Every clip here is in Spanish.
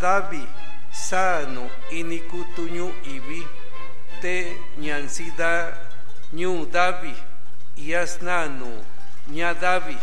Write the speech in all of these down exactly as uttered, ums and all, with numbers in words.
ñadavi sano inikutuñu ibi te ñansida ñu davi yasnano ñadavi.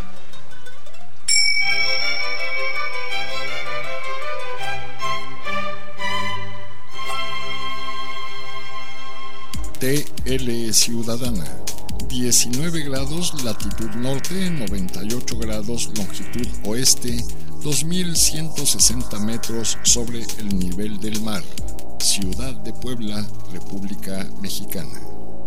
T L Ciudadana, diecinueve grados latitud norte, noventa y ocho grados longitud oeste, dos mil ciento sesenta metros sobre el nivel del mar. Ciudad de Puebla, República Mexicana.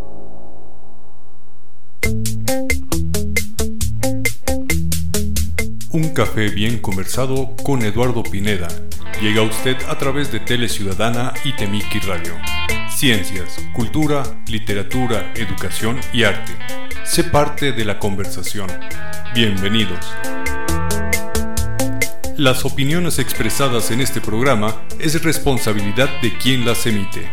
Un café bien conversado con Eduardo Pineda. Llega a usted a través de Tele Ciudadana y Temiki Radio. Ciencias, cultura, literatura, educación y arte. Sé parte de la conversación. Bienvenidos. Las opiniones expresadas en este programa es responsabilidad de quien las emite.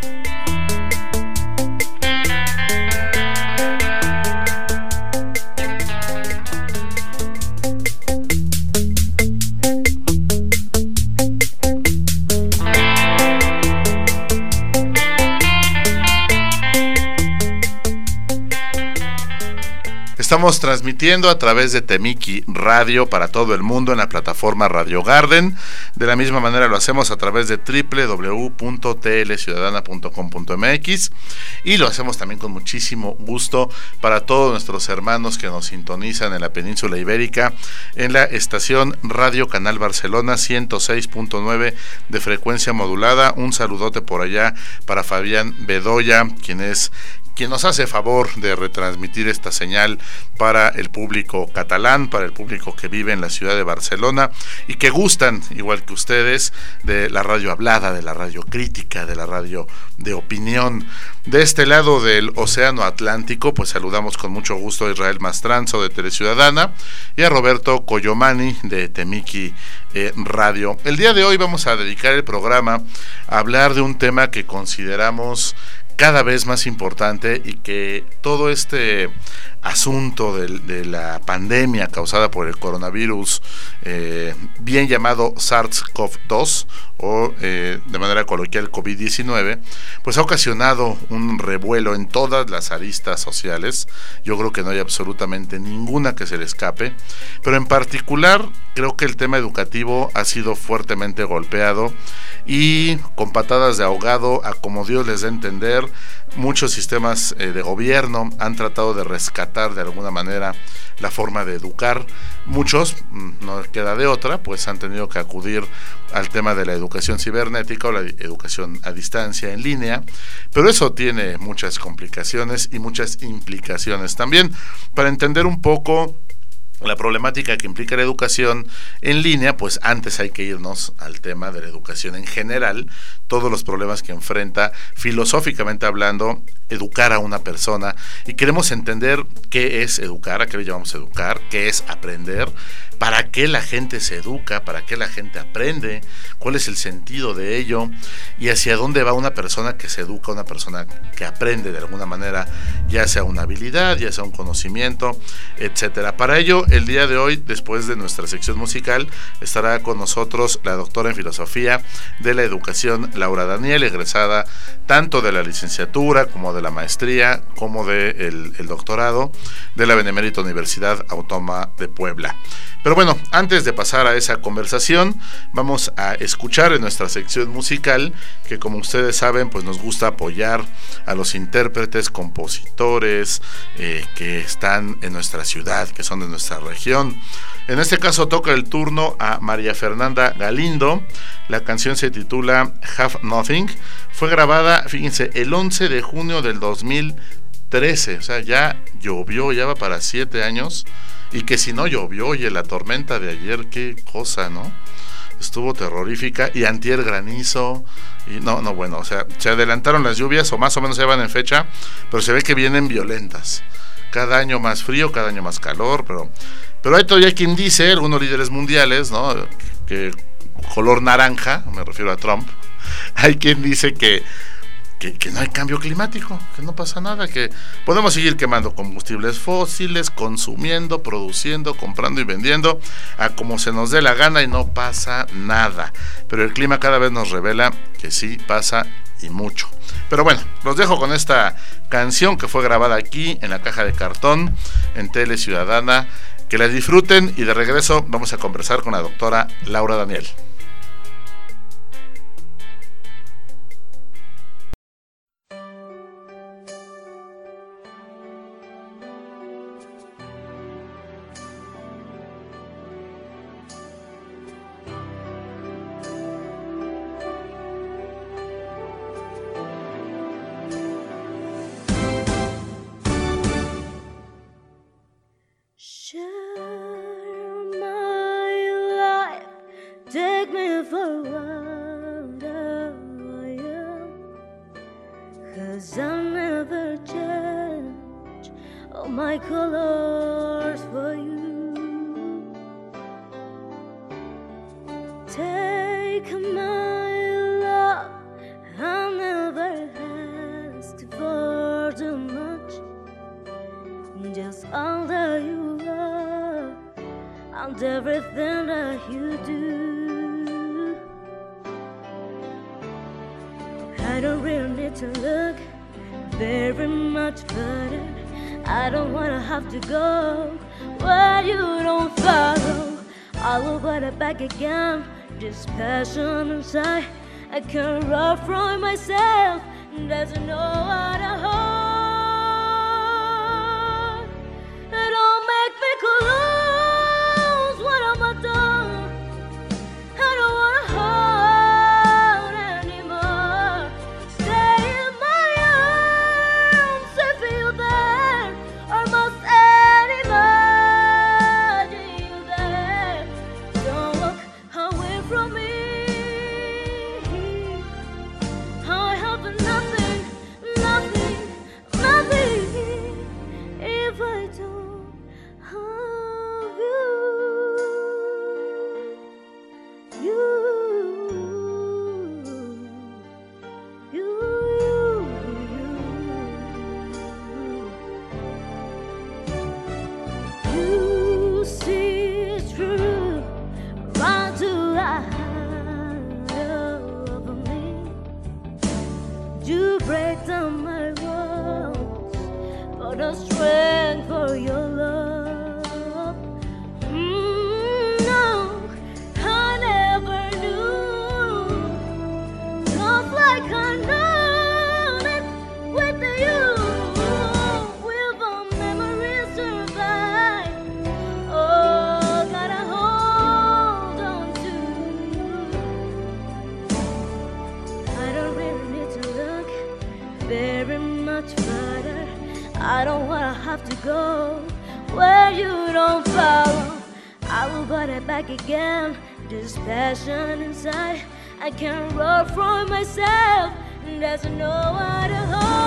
Estamos transmitiendo a través de Temiki Radio para todo el mundo en la plataforma Radio Garden. De la misma manera lo hacemos a través de doble u doble u doble u punto t l ciudadana punto com punto m x y lo hacemos también con muchísimo gusto para todos nuestros hermanos que nos sintonizan en la península ibérica en la estación Radio Canal Barcelona ciento seis punto nueve de frecuencia modulada. Un saludote por allá para Fabián Bedoya, quien es quien nos hace favor de retransmitir esta señal para el público catalán, para el público que vive en la ciudad de Barcelona y que gustan, igual que ustedes, de la radio hablada, de la radio crítica, de la radio de opinión. De este lado del Océano Atlántico, pues saludamos con mucho gusto a Israel Mastranzo de Teleciudadana y a Roberto Coyomani de Temiki eh, Radio. El día de hoy vamos a dedicar el programa a hablar de un tema que consideramos cada vez más importante y que todo este asunto de, de la pandemia causada por el coronavirus, eh, bien llamado SARS-CoV dos o eh, de manera coloquial COVID diecinueve, pues ha ocasionado un revuelo en todas las aristas sociales. Yo creo que no hay absolutamente ninguna que se le escape, pero en particular creo que el tema educativo ha sido fuertemente golpeado y con patadas de ahogado, a como Dios les dé a entender, muchos sistemas eh, de gobierno han tratado de rescatar de alguna manera la forma de educar. Muchos, no queda de otra, pues han tenido que acudir al tema de la educación cibernética o la educación a distancia en línea, pero eso tiene muchas complicaciones y muchas implicaciones también. Para entender un poco la problemática que implica la educación en línea, pues antes hay que irnos al tema de la educación en general, todos los problemas que enfrenta, filosóficamente hablando, educar a una persona, y queremos entender qué es educar, a qué le llamamos educar, qué es aprender, para qué la gente se educa, para qué la gente aprende, cuál es el sentido de ello y hacia dónde va una persona que se educa, una persona que aprende de alguna manera, ya sea una habilidad, ya sea un conocimiento, etcétera. Para ello, el día de hoy, después de nuestra sección musical, estará con nosotros la doctora en filosofía de la educación, Laura Daniel, egresada tanto de la licenciatura como de la maestría, como del el doctorado de la Benemérita Universidad Autónoma de Puebla. Pero bueno, antes de pasar a esa conversación, vamos a escuchar en nuestra sección musical, que como ustedes saben, pues nos gusta apoyar a los intérpretes, compositores eh, que están en nuestra ciudad, que son de nuestra región. En este caso toca el turno a María Fernanda Galindo. La canción se titula Have Nothing. Fue grabada, fíjense, el once de junio del dos mil trece, o sea, ya llovió, ya va para siete años. Y que si no llovió, oye, la tormenta de ayer, qué cosa, ¿no? Estuvo terrorífica, y antier granizo, y no, no, bueno, o sea, se adelantaron las lluvias, o más o menos se van en fecha, pero se ve que vienen violentas. Cada año más frío, cada año más calor, pero, pero hay todavía quien dice, algunos líderes mundiales, ¿no? Que color naranja, me refiero a Trump, hay quien dice que que, que no hay cambio climático, que no pasa nada, que podemos seguir quemando combustibles fósiles, consumiendo, produciendo, comprando y vendiendo a como se nos dé la gana y no pasa nada. Pero el clima cada vez nos revela que sí pasa y mucho. Pero bueno, los dejo con esta canción que fue grabada aquí en la caja de cartón en Tele Ciudadana. Que la disfruten y de regreso vamos a conversar con la doctora Laura Daniel. Again, this passion inside, I can't run from myself. There's no other heart. It don't make me close. What am I done? I don't wanna hold anymore. Stay in my arms if you're there, or must imagine you there. Don't look away from me. I have nothing, nothing, nothing if I don't have you. You, you, you, you. You see through, run to out of me. You break down my walls for the strength for your love. Mm, no, I never knew love like I know it with you. Will the memories survive? Oh, gotta hold on to you. I don't really need to look very much further. I don't wanna have to go where you don't follow. I will put it back again. This passion inside, I can't run from myself. There's no other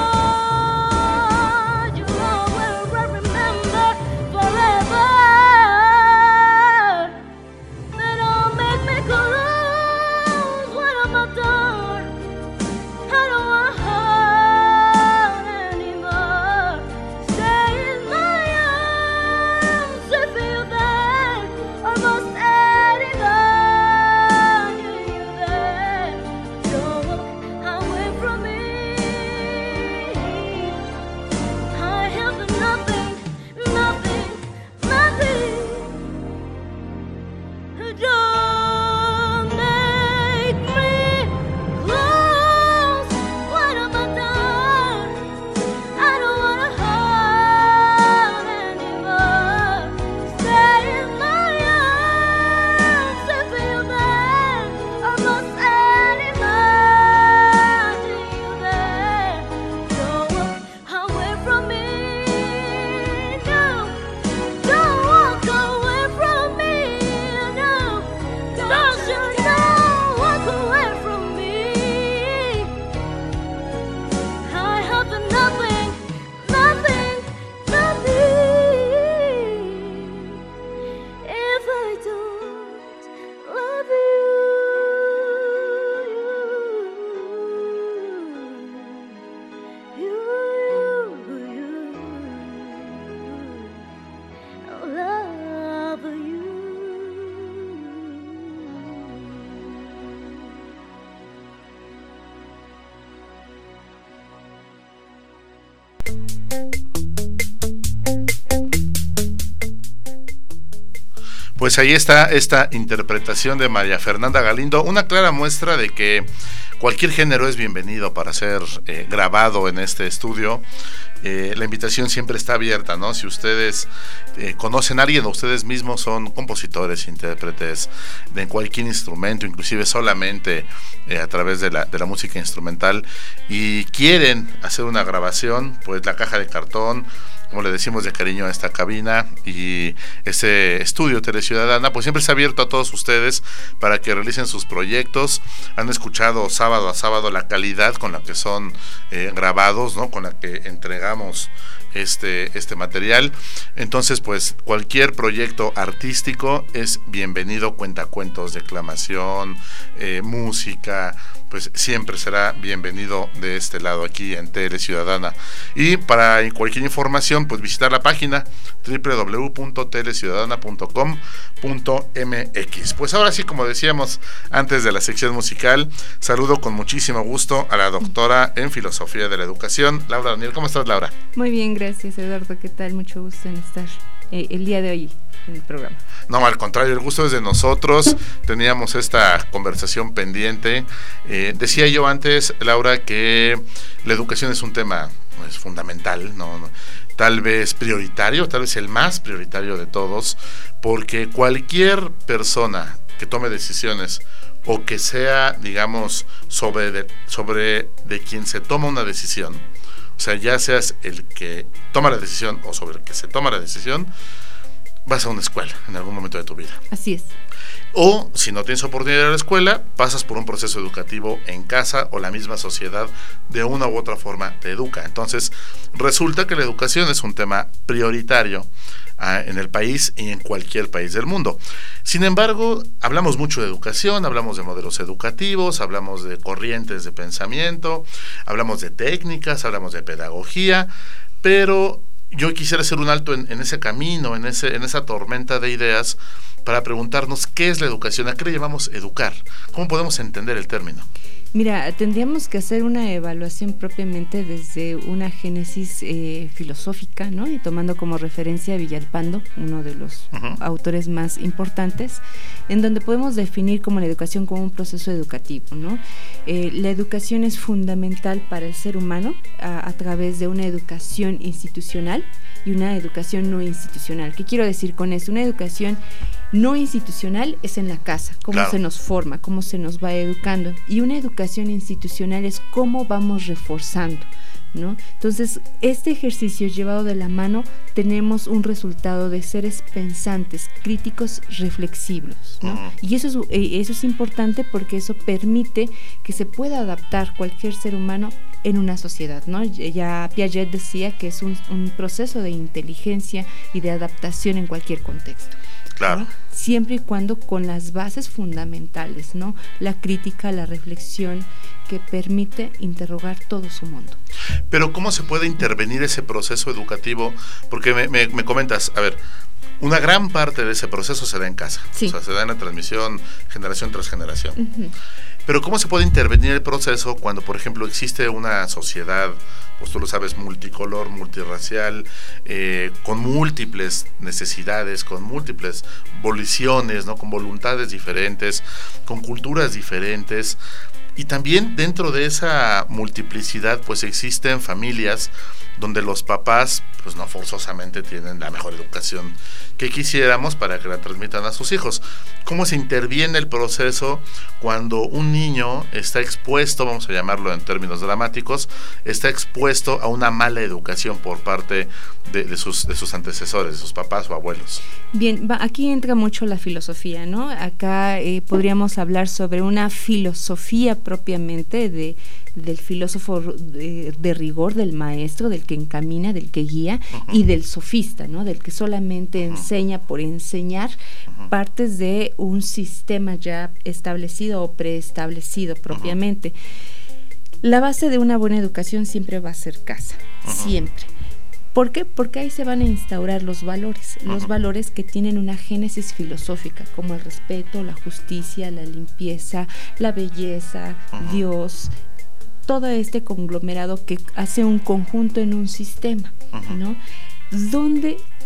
heart. You know where I remember forever. They don't make me close. What am I done? I don't wanna hold anymore. Stay in my arms if you're there, or must anyone you there. Don't look away from me. Pues ahí está esta interpretación de María Fernanda Galindo, una clara muestra de que cualquier género es bienvenido para ser eh, grabado en este estudio. Eh, la invitación siempre está abierta, ¿no? Si ustedes eh, conocen a alguien o ustedes mismos son compositores, intérpretes de cualquier instrumento, inclusive solamente eh, a través de la, de la música instrumental, y quieren hacer una grabación, pues la caja de cartón, como le decimos de cariño a esta cabina y este estudio Teleciudadana, pues siempre está abierto a todos ustedes para que realicen sus proyectos. Han escuchado sábado a sábado la calidad con la que son eh, grabados, ¿no? Con la que entregamos este, este material. Entonces, pues cualquier proyecto artístico es bienvenido, cuentacuentos, declamación, eh, música, pues siempre será bienvenido de este lado aquí en Teleciudadana. Y para cualquier información, pues visitar la página doble u doble u doble u punto teleciudadana punto com punto m x. Pues ahora sí, como decíamos antes de la sección musical, saludo con muchísimo gusto a la doctora en Filosofía de la Educación, Laura Daniel. ¿Cómo estás, Laura? Muy bien, gracias, Eduardo. ¿Qué tal? Mucho gusto en estar eh, el día de hoy en el programa. No, al contrario, el gusto es de nosotros. Teníamos esta conversación pendiente. Eh, decía yo antes, Laura, que la educación es un tema pues, fundamental, ¿no? no tal vez prioritario, tal vez el más prioritario de todos, porque cualquier persona que tome decisiones o que sea, digamos, sobre de, sobre de quien se toma una decisión, o sea, ya seas el que toma la decisión o sobre el que se toma la decisión, vas a una escuela en algún momento de tu vida. Así es. O, si no tienes oportunidad de ir a la escuela, pasas por un proceso educativo en casa o la misma sociedad de una u otra forma te educa. Entonces, resulta que la educación es un tema prioritario ah, en el país y en cualquier país del mundo. Sin embargo, hablamos mucho de educación, hablamos de modelos educativos, hablamos de corrientes de pensamiento, hablamos de técnicas, hablamos de pedagogía, pero yo quisiera hacer un alto en, en ese camino, en, ese, en esa tormenta de ideas, para preguntarnos qué es la educación, a qué le llamamos educar, cómo podemos entender el término. Mira, tendríamos que hacer una evaluación propiamente desde una génesis eh, filosófica, ¿no? Y tomando como referencia a Villalpando, uno de los uh-huh. autores más importantes, en donde podemos definir como la educación como un proceso educativo, ¿no? Eh, la educación es fundamental para el ser humano a, a través de una educación institucional y una educación no institucional. ¿Qué quiero decir con esto? Una educación no institucional es en la casa, cómo claro. se nos forma, cómo se nos va educando, y una educación institucional es cómo vamos reforzando, ¿no? Entonces, este ejercicio llevado de la mano, tenemos un resultado de seres pensantes, críticos, reflexivos, ¿no? Uh-huh. Y eso es, eso es importante porque eso permite que se pueda adaptar cualquier ser humano en una sociedad, ¿no? Ya Piaget decía que es un, un proceso de inteligencia y de adaptación en cualquier contexto. Claro. ¿No? Siempre y cuando con las bases fundamentales, ¿no? La crítica, la reflexión, que permite interrogar todo su mundo. Pero ¿cómo se puede intervenir ese proceso educativo? Porque me, me, me comentas, a ver, una gran parte de ese proceso se da en casa, sí. O sea, se da en la transmisión generación tras generación. Uh-huh. Pero ¿cómo se puede intervenir el proceso cuando, por ejemplo, existe una sociedad, pues tú lo sabes, multicolor, multirracial, eh, con múltiples necesidades, con múltiples voliciones, ¿no? Con voluntades diferentes, con culturas diferentes? Y también dentro de esa multiplicidad, pues existen familias donde los papás, pues no forzosamente tienen la mejor educación que quisiéramos para que la transmitan a sus hijos. ¿Cómo se interviene el proceso cuando un niño está expuesto, vamos a llamarlo en términos dramáticos, está expuesto a una mala educación por parte de, de, sus, de sus antecesores, de sus papás o abuelos? Bien, va, aquí entra mucho la filosofía, ¿no? Acá eh, podríamos hablar sobre una filosofía propiamente de del filósofo de, de rigor, del maestro, del que encamina, del que guía, uh-huh. y del sofista, ¿no? Del que solamente uh-huh. enseña por enseñar uh-huh. partes de un sistema ya establecido o preestablecido propiamente. Uh-huh. La base de una buena educación siempre va a ser casa, uh-huh. siempre. ¿Por qué? Porque ahí se van a instaurar los valores, uh-huh. los valores que tienen una génesis filosófica, como el respeto, la justicia, la limpieza, la belleza, uh-huh. Dios, todo este conglomerado que hace un conjunto en un sistema, uh-huh. ¿no? Donde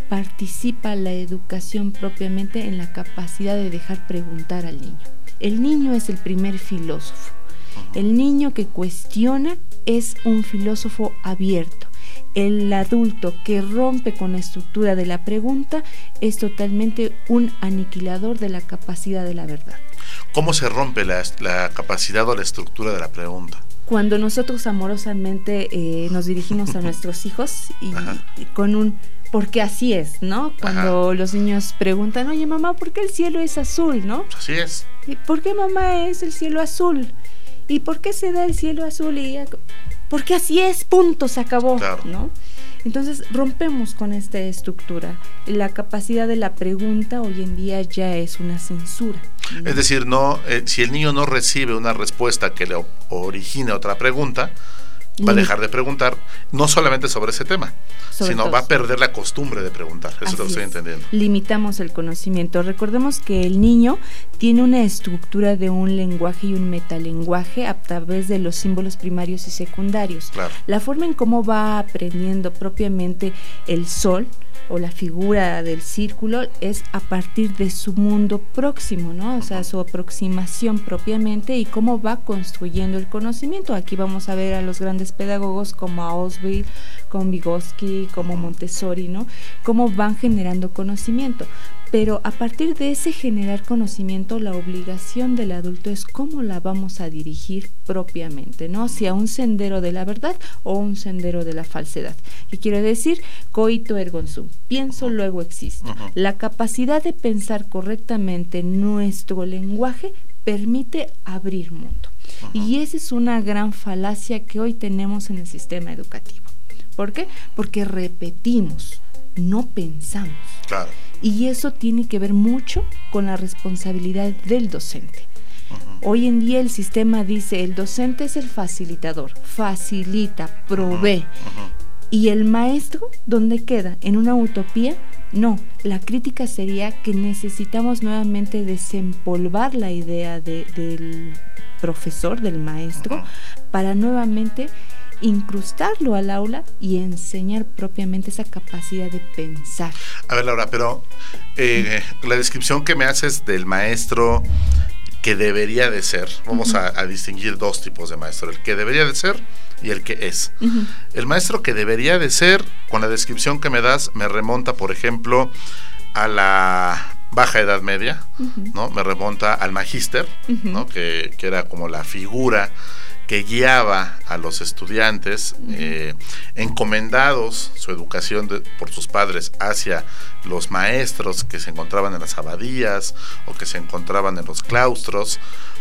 participa la educación propiamente en la capacidad de dejar preguntar al niño. El niño es el primer filósofo. El niño que cuestiona es un filósofo abierto. El adulto que rompe con la estructura de la pregunta es totalmente un aniquilador de la capacidad de la verdad. ¿Cómo se rompe la, la capacidad o la estructura de la pregunta? Cuando nosotros amorosamente eh, nos dirigimos a nuestros hijos y, y con un porque así es, ¿no? Cuando Ajá. los niños preguntan, oye mamá, ¿por qué el cielo es azul, no? Así es. ¿Y por qué mamá es el cielo azul? ¿Y por qué se da el cielo azul? Y porque así es, punto, se acabó, claro. ¿no? Entonces rompemos con esta estructura. La capacidad de la pregunta hoy en día ya es una censura, ¿no? Es decir, no, eh, si el niño no recibe una respuesta que le origine otra pregunta, va a dejar de preguntar, no solamente sobre ese tema, sobre sino todo. Va a perder la costumbre de preguntar. Eso Así es lo que estoy entendiendo. Limitamos el conocimiento. Recordemos que el niño tiene una estructura de un lenguaje y un metalenguaje a través de los símbolos primarios y secundarios. Claro. La forma en cómo va aprendiendo propiamente el sol o la figura del círculo es a partir de su mundo próximo, ¿no? O sea, su aproximación propiamente y cómo va construyendo el conocimiento. Aquí vamos a ver a los grandes pedagogos como a Ausubel, como Vygotsky, como Montessori, ¿no? Cómo van generando conocimiento. Pero a partir de ese generar conocimiento, la obligación del adulto es cómo la vamos a dirigir propiamente, ¿no? Si a un sendero de la verdad o un sendero de la falsedad. ¿Qué quiero decir? Coito ergo sum, pienso luego existo. Uh-huh. La capacidad de pensar correctamente nuestro lenguaje permite abrir mundo. Uh-huh. Y esa es una gran falacia que hoy tenemos en el sistema educativo. ¿Por qué? Porque repetimos, no pensamos. Claro. Y eso tiene que ver mucho con la responsabilidad del docente. Uh-huh. Hoy en día el sistema dice, el docente es el facilitador, facilita, provee. Uh-huh. Uh-huh. ¿Y el maestro dónde queda? ¿En una utopía? No, la crítica sería que necesitamos nuevamente desempolvar la idea de, del profesor, del maestro, uh-huh. para nuevamente incrustarlo al aula y enseñar propiamente esa capacidad de pensar. A ver, Laura, pero eh, la descripción que me haces del maestro que debería de ser, vamos uh-huh. a, a distinguir dos tipos de maestro, el que debería de ser y el que es. Uh-huh. El maestro que debería de ser, con la descripción que me das, me remonta, por ejemplo, a la Baja Edad Media, uh-huh. ¿no? Me remonta al magíster, uh-huh. ¿no? que, que era como la figura que guiaba a los estudiantes, uh-huh. eh, encomendados su educación de, por sus padres hacia los maestros que se encontraban en las abadías o que se encontraban en los claustros.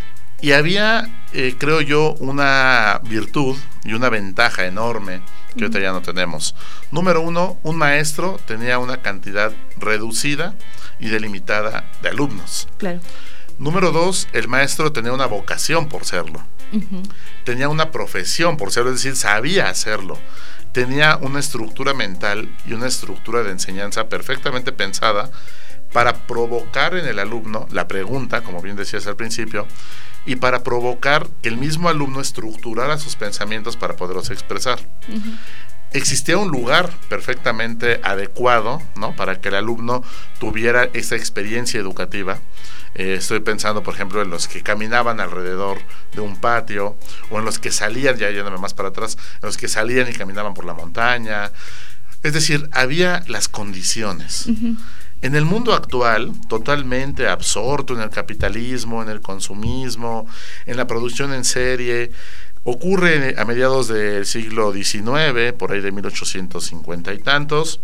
Y había, eh, creo yo, una virtud y una ventaja enorme que uh-huh. ahorita ya no tenemos. Número uno, un maestro tenía una cantidad reducida y delimitada de alumnos. Claro. Número dos, el maestro tenía una vocación por serlo. Uh-huh. Tenía una profesión por serlo, es decir, sabía hacerlo. Tenía una estructura mental y una estructura de enseñanza perfectamente pensada para provocar en el alumno la pregunta, como bien decías al principio, y para provocar que el mismo alumno estructurara sus pensamientos para poderlos expresar. Uh-huh. Existía un lugar perfectamente adecuado, ¿no?, para que el alumno tuviera esa experiencia educativa. Eh, estoy pensando, por ejemplo, en los que caminaban alrededor de un patio, o en los que salían, ya yéndome más para atrás, en los que salían y caminaban por la montaña. Es decir, había las condiciones. Uh-huh. En el mundo actual, totalmente absorto en el capitalismo, en el consumismo, en la producción en serie, ocurre a mediados del siglo diecinueve, por ahí de mil ochocientos cincuenta y tantos,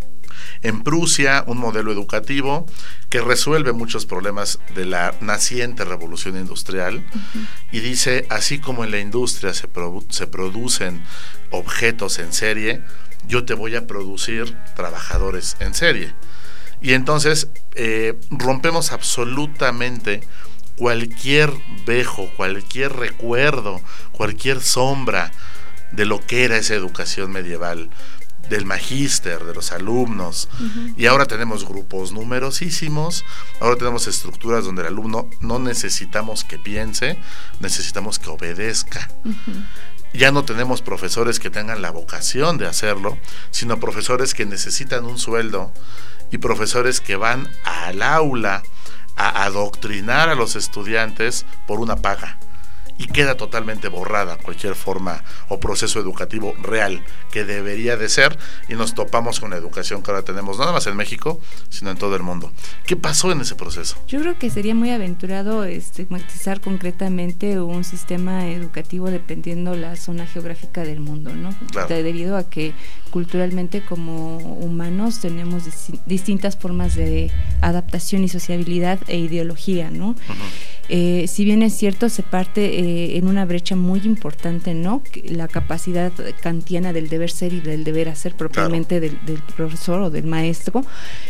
en Prusia, un modelo educativo que resuelve muchos problemas de la naciente revolución industrial. Uh-huh. Y dice, así como en la industria se, produ- se producen objetos en serie, yo te voy a producir trabajadores en serie. Y entonces eh, rompemos absolutamente cualquier vejo, cualquier recuerdo, cualquier sombra de lo que era esa educación medieval, del magíster, de los alumnos. Uh-huh. Y ahora tenemos grupos numerosísimos, ahora tenemos estructuras donde el alumno no necesitamos que piense, necesitamos que obedezca. Uh-huh. ya no tenemos profesores que tengan la vocación de hacerlo, sino profesores que necesitan un sueldo y profesores que van al aula a adoctrinar a los estudiantes por una paga. Y queda totalmente borrada cualquier forma o proceso educativo real que debería de ser, y nos topamos con la educación que ahora tenemos, no nada más en México, sino en todo el mundo. ¿Qué pasó en ese proceso? Yo creo que sería muy aventurado estigmatizar concretamente un sistema educativo dependiendo la zona geográfica del mundo, ¿no? Claro. Debido a que culturalmente como humanos tenemos dis- distintas formas de adaptación y sociabilidad e ideología, ¿no? Uh-huh. Eh, si bien es cierto, se parte eh, en una brecha muy importante, ¿no? La capacidad kantiana del deber ser y del deber hacer propiamente, claro, del, del profesor o del maestro,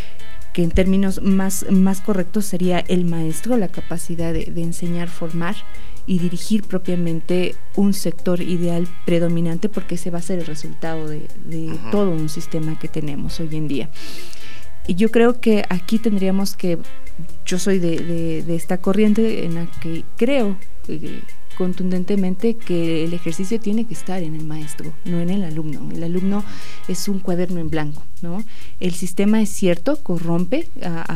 que en términos más, más correctos sería el maestro, la capacidad de, de enseñar, formar y dirigir propiamente un sector ideal predominante, porque ese va a ser el resultado de, de uh-huh. todo un sistema que tenemos hoy en día. Y yo creo que aquí tendríamos que, yo soy de, de, de esta corriente en la que creo eh, contundentemente que el ejercicio tiene que estar en el maestro, no en el alumno. El alumno es un cuaderno en blanco, ¿no? El sistema, es cierto, corrompe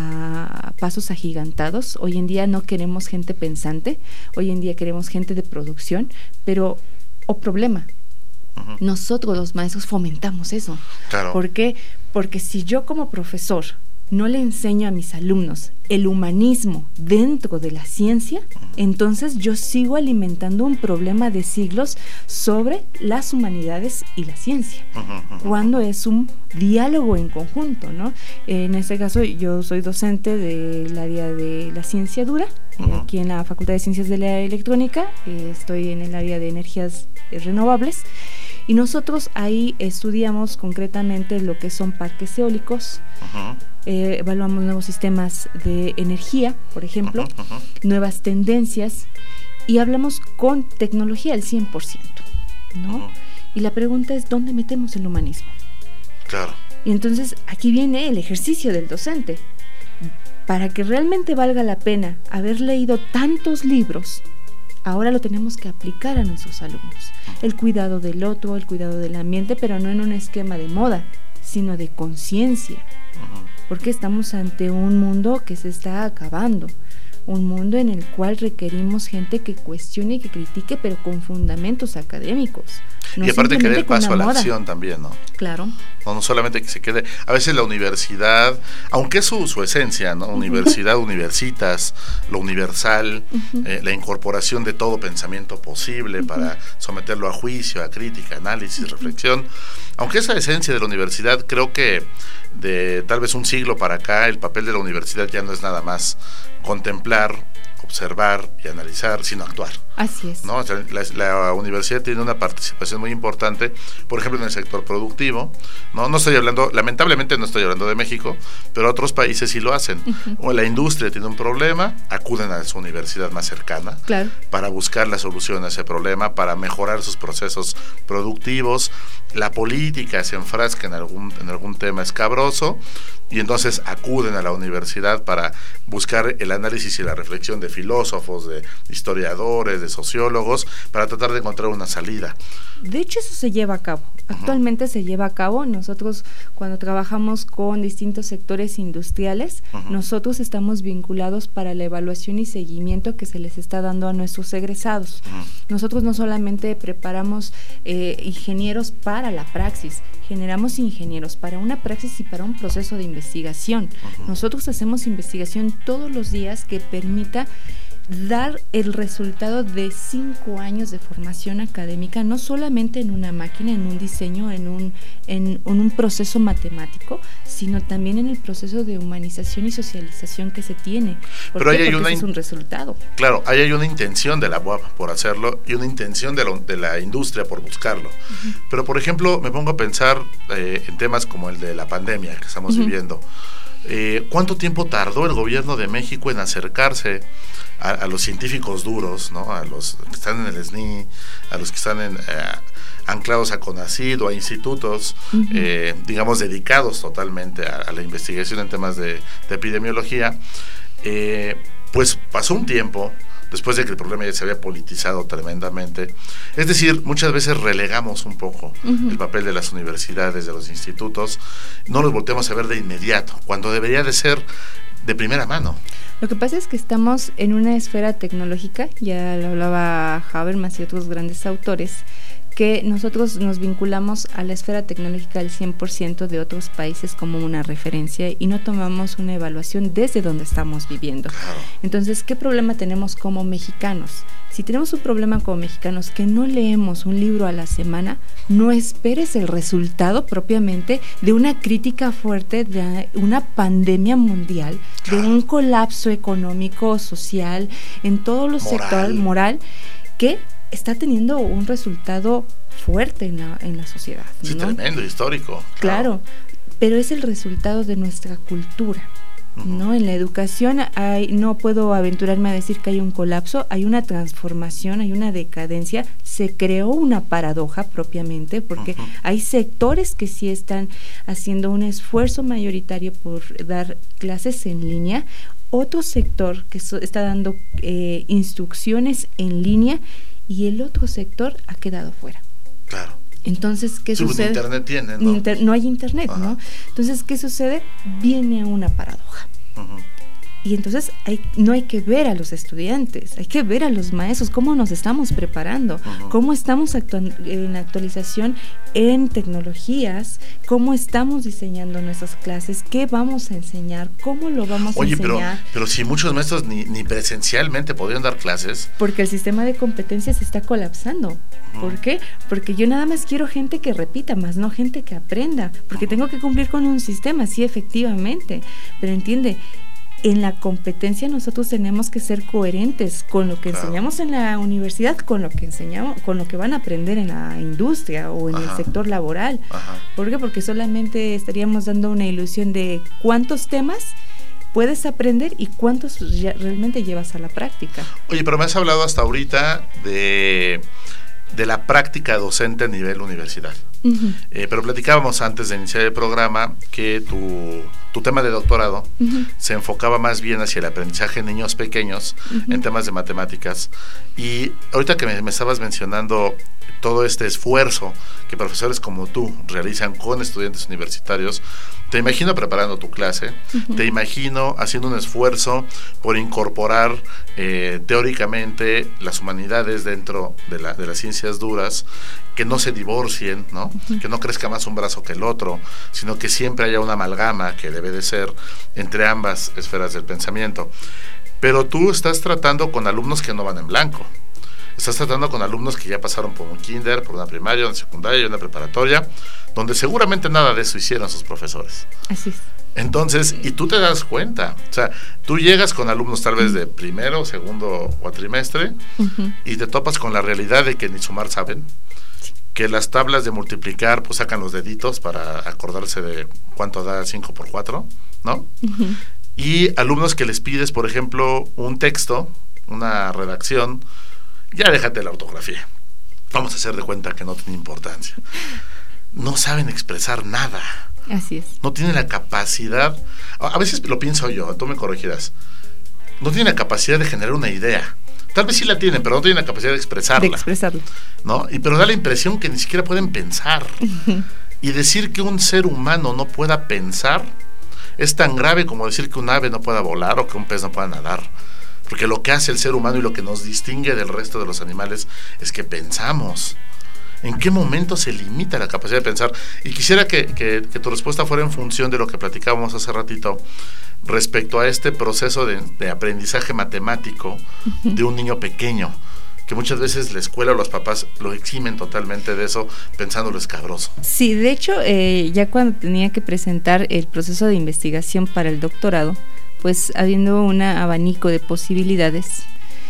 a, a pasos agigantados. Hoy en día no queremos gente pensante, hoy en día queremos gente de producción, pero, o problema, uh-huh. nosotros los maestros fomentamos eso. Claro. ¿Por qué? Porque si yo como profesor no le enseño a mis alumnos el humanismo dentro de la ciencia, entonces yo sigo alimentando un problema de siglos sobre las humanidades y la ciencia, cuando es un diálogo en conjunto, ¿no? En este caso yo soy docente del área de la ciencia dura, uh-huh. aquí en la Facultad de Ciencias de la Electrónica, eh, estoy en el área de energías renovables, y nosotros ahí estudiamos concretamente lo que son parques eólicos, uh-huh. eh, evaluamos nuevos sistemas de energía, por ejemplo, uh-huh, uh-huh. nuevas tendencias, y hablamos con tecnología al cien por ciento, ¿no? Uh-huh. Y la pregunta es, ¿dónde metemos el humanismo? Claro. Y entonces aquí viene el ejercicio del docente. Para que realmente valga la pena haber leído tantos libros, ahora lo tenemos que aplicar a nuestros alumnos. El cuidado del otro, el cuidado del ambiente, pero no en un esquema de moda, sino de conciencia. Porque estamos ante un mundo que se está acabando, un mundo en el cual requerimos gente que cuestione y que critique, pero con fundamentos académicos. No y aparte que dé el paso a la acción también, ¿no? Claro. No, no solamente que se quede, a veces la universidad, aunque es su, su esencia, ¿no? Universidad, uh-huh. universitas, lo universal, uh-huh. eh, la incorporación de todo pensamiento posible uh-huh. para someterlo a juicio, a crítica, análisis, uh-huh. reflexión. Aunque esa esencia de la universidad, creo que de tal vez un siglo para acá, el papel de la universidad ya no es nada más contemplar, observar y analizar, sino actuar. Así es. ¿No? O sea, la, la universidad tiene una participación muy importante, por ejemplo, en el sector productivo. No, no estoy hablando, lamentablemente no estoy hablando de México, pero otros países sí lo hacen. Uh-huh. O la industria tiene un problema, acuden a su universidad más cercana, claro, para buscar la solución a ese problema, para mejorar sus procesos productivos. La política se enfrasca en algún, en algún tema escabroso, y entonces acuden a la universidad para buscar el análisis y la reflexión de filósofos, de historiadores, de sociólogos, para tratar de encontrar una salida. De hecho, eso se lleva a cabo. Actualmente uh-huh. se lleva a cabo. Nosotros, cuando trabajamos con distintos sectores industriales, uh-huh. nosotros estamos vinculados para la evaluación y seguimiento que se les está dando a nuestros egresados. Uh-huh. Nosotros no solamente preparamos eh, ingenieros para la praxis, generamos ingenieros para una praxis y para un proceso de investigación. Uh-huh. Nosotros hacemos investigación todos los días que permita dar el resultado de cinco años de formación académica, no solamente en una máquina, en un diseño, en un, en, en un proceso matemático, sino también en el proceso de humanización y socialización que se tiene. Pero ahí hay Porque una ese es un resultado. Claro, ahí hay una intención de la U A P por hacerlo y una intención de la, de la industria por buscarlo. Uh-huh. Pero, por ejemplo, me pongo a pensar eh, en temas como el de la pandemia que estamos uh-huh. viviendo. Eh, ¿Cuánto tiempo tardó el gobierno de México en acercarse a, a los científicos duros, ¿no? A los que están en el S N I, a los que están en, eh, anclados a CONACYT o a institutos, uh-huh. eh, digamos, dedicados totalmente a, a la investigación en temas de, de epidemiología? Eh, pues pasó un tiempo, después de que el problema ya se había politizado tremendamente. Es decir, muchas veces relegamos un poco uh-huh. el papel de las universidades, de los institutos, no los volteamos a ver de inmediato, cuando debería de ser de primera mano. Lo que pasa es que estamos en una esfera tecnológica, ya lo hablaba Habermas y otros grandes autores, que nosotros nos vinculamos a la esfera tecnológica al cien por ciento de otros países como una referencia y no tomamos una evaluación desde donde estamos viviendo. Claro. Entonces, ¿qué problema tenemos como mexicanos? Si tenemos un problema como mexicanos que no leemos un libro a la semana, no esperes el resultado propiamente de una crítica fuerte, de una pandemia mundial, claro. de un colapso económico, social, en todos los sectores moral, que está teniendo un resultado fuerte en la, en la sociedad. Sí, ¿no? Tremendo, histórico. Claro. claro, pero es el resultado de nuestra cultura. Uh-huh. ¿No? En la educación hay, no puedo aventurarme a decir que hay un colapso, hay una transformación, hay una decadencia, se creó una paradoja propiamente, porque uh-huh. hay sectores que sí están haciendo un esfuerzo mayoritario por dar clases en línea, otro sector que so, está dando eh, instrucciones en línea, y el otro sector ha quedado fuera. Claro. Entonces, ¿qué sí, sucede? Internet tiene, ¿no? Inter- no hay internet, Ajá. ¿no? Entonces, ¿qué sucede? Viene una paradoja. Uh-huh. Y entonces hay, no hay que ver a los estudiantes, hay que ver a los maestros, cómo nos estamos preparando, uh-huh. cómo estamos actu- en actualización en tecnologías, cómo estamos diseñando nuestras clases, qué vamos a enseñar, cómo lo vamos Oye, a enseñar. Pero, pero si muchos maestros ni, ni presencialmente podrían dar clases. Porque el sistema de competencias está colapsando. Uh-huh. ¿Por qué? Porque yo nada más quiero gente que repita, más no gente que aprenda, porque uh-huh. tengo que cumplir con un sistema, sí, efectivamente, pero entiende, en la competencia nosotros tenemos que ser coherentes con lo que claro. enseñamos en la universidad, con lo que enseñamos, con lo que van a aprender en la industria o en Ajá. el sector laboral. Ajá. ¿Por qué? Porque solamente estaríamos dando una ilusión de cuántos temas puedes aprender y cuántos ya realmente llevas a la práctica. Oye, pero me has hablado hasta ahorita de, de la práctica docente a nivel universidad. Uh-huh. Eh, pero platicábamos antes de iniciar el programa que tu, tu tema de doctorado uh-huh. se enfocaba más bien hacia el aprendizaje en niños pequeños uh-huh. en temas de matemáticas, y ahorita que me, me estabas mencionando todo este esfuerzo que profesores como tú realizan con estudiantes universitarios, te imagino preparando tu clase, uh-huh. te imagino haciendo un esfuerzo por incorporar eh, teóricamente las humanidades dentro de, la, de las ciencias duras, que no se divorcien, ¿no? Uh-huh. Que no crezca más un brazo que el otro, sino que siempre haya una amalgama que debe de ser entre ambas esferas del pensamiento. Pero tú estás tratando con alumnos que no van en blanco. Estás tratando con alumnos que ya pasaron por un kinder, por una primaria, una secundaria y una preparatoria, donde seguramente nada de eso hicieron sus profesores. Así es. Entonces, y tú te das cuenta, o sea, tú llegas con alumnos tal vez de primero, segundo cuatrimestre, uh-huh. y te topas con la realidad de que ni sumar saben, que las tablas de multiplicar pues sacan los deditos para acordarse de cuánto da cinco por cuatro, ¿no? Uh-huh. Y alumnos que les pides, por ejemplo, un texto, una redacción, ya déjate la ortografía, vamos a hacer de cuenta que no tiene importancia. No saben expresar nada. Así es. No tienen la capacidad, a veces lo pienso yo, tú me corregirás, no tienen la capacidad de generar una idea. Tal vez sí la tienen, pero no tienen la capacidad de expresarla. De expresarla. ¿No? Y pero da la impresión que ni siquiera pueden pensar. Uh-huh. Y decir que un ser humano no pueda pensar es tan grave como decir que un ave no pueda volar o que un pez no pueda nadar. Porque lo que hace el ser humano y lo que nos distingue del resto de los animales es que pensamos. ¿En qué momento se limita la capacidad de pensar? Y quisiera que, que, que tu respuesta fuera en función de lo que platicábamos hace ratito respecto a este proceso de, de aprendizaje matemático uh-huh. de un niño pequeño, que muchas veces la escuela o los papás lo eximen totalmente de eso, pensándolo escabroso. Sí, de hecho, eh, ya cuando tenía que presentar el proceso de investigación para el doctorado, pues habiendo un abanico de posibilidades,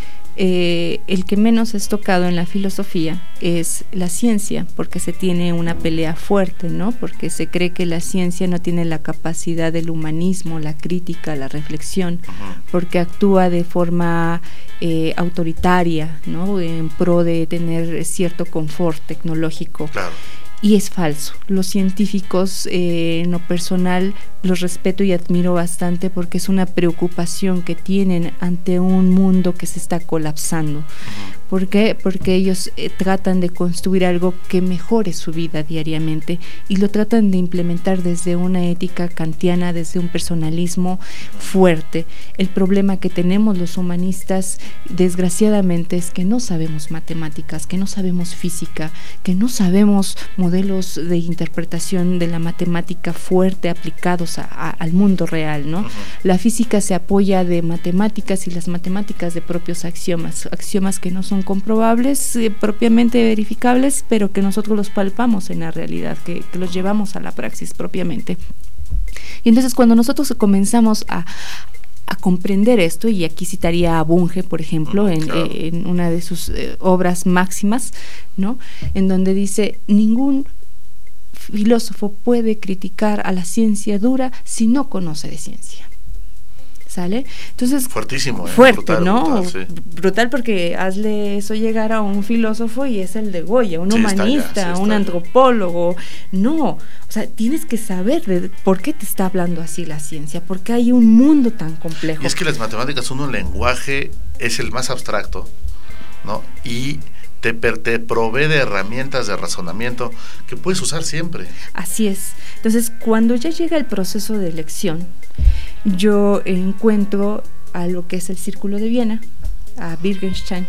Eh, el que menos es tocado en la filosofía es la ciencia, porque se tiene una pelea fuerte, ¿no? Porque se cree que la ciencia no tiene la capacidad del humanismo, la crítica, la reflexión, uh-huh. porque actúa de forma eh, autoritaria, ¿no? En pro de tener cierto confort tecnológico. Claro. y es falso. Los científicos, eh, en lo personal, los respeto y admiro bastante porque es una preocupación que tienen ante un mundo que se está colapsando. ¿Por qué? Porque ellos eh, tratan de construir algo que mejore su vida diariamente y lo tratan de implementar desde una ética kantiana, desde un personalismo fuerte. El problema que tenemos los humanistas, desgraciadamente, es que no sabemos matemáticas, que no sabemos física, que no sabemos modelos de interpretación de la matemática fuerte aplicados a, a, al mundo real, ¿no? Uh-huh. La física se apoya de matemáticas y las matemáticas de propios axiomas, axiomas que no son comprobables, eh, propiamente verificables, pero que nosotros los palpamos en la realidad, que, que los llevamos a la praxis propiamente. Y entonces cuando nosotros comenzamos a a comprender esto, y aquí citaría a Bunge, por ejemplo, en, claro. eh, en una de sus eh, obras máximas, ¿no? En donde dice: ningún filósofo puede criticar a la ciencia dura si no conoce de ciencia. ¿Sale? Entonces, fuertísimo, ¿eh? Fuerte, brutal, ¿no? Brutal, sí. Brutal, porque hazle eso llegar a un filósofo y es el de Goya, un sí, humanista, ya, sí, un antropólogo. No, o sea, tienes que saber de por qué te está hablando así la ciencia, porque hay un mundo tan complejo. Y es que las matemáticas son un lenguaje, es el más abstracto, ¿no? Y te, te provee de herramientas de razonamiento que puedes usar siempre. Así es. Entonces, cuando ya llega el proceso de elección, yo encuentro a lo que es el Círculo de Viena, a Wittgenstein,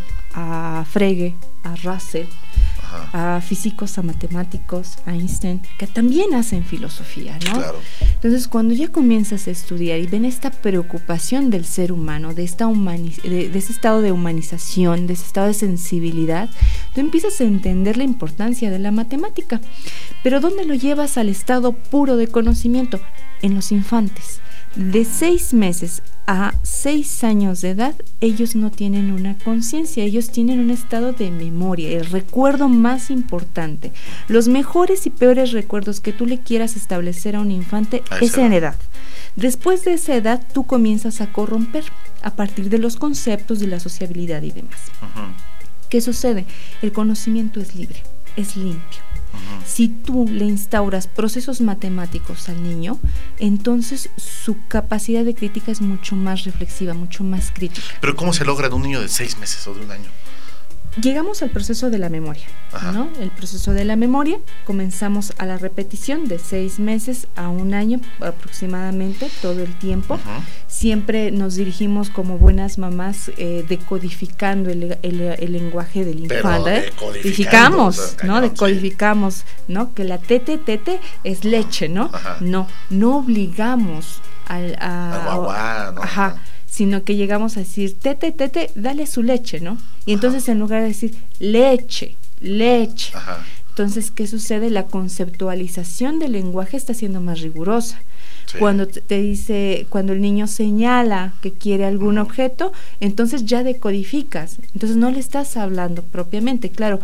a Frege, a Russell, Ajá. a físicos, a matemáticos, a Einstein, que también hacen filosofía, ¿no? Claro. Entonces, cuando ya comienzas a estudiar y ven esta preocupación del ser humano, de, esta humaniz- de, de ese estado de humanización, de ese estado de sensibilidad, tú empiezas a entender la importancia de la matemática. Pero ¿dónde lo llevas al estado puro de conocimiento? En los infantes. De seis meses a seis años de edad, ellos no tienen una conciencia, ellos tienen un estado de memoria, el recuerdo más importante. Los mejores y peores recuerdos que tú le quieras establecer a un infante es en edad. Después de esa edad, tú comienzas a corromper a partir de los conceptos de la sociabilidad y demás. Uh-huh. ¿Qué sucede? El conocimiento es libre, es limpio. Uh-huh. Si tú le instauras procesos matemáticos al niño, entonces su capacidad de crítica es mucho más reflexiva, mucho más crítica. ¿Pero cómo se logra en un niño de seis meses o de un año? Llegamos al proceso de la memoria, Ajá. ¿no? El proceso de la memoria, comenzamos a la repetición de seis meses a un año aproximadamente, todo el tiempo. Uh-huh. Siempre nos dirigimos como buenas mamás eh, decodificando el, el, el lenguaje del infante. Decodificamos, o sea, ¿no? Cañón, decodificamos, sí. ¿no? Que la tete, tete es leche, ¿no? Ajá. No, no obligamos al, a... Al guaguá, ¿no? Ajá. Sino que llegamos a decir, tete, tete, dale su leche, ¿no? Y entonces Ajá. en lugar de decir leche, leche, Ajá. entonces, ¿qué sucede? La conceptualización del lenguaje está siendo más rigurosa. Sí. Cuando te dice, cuando el niño señala que quiere algún uh-huh. objeto, entonces ya decodificas, entonces no le estás hablando propiamente, claro.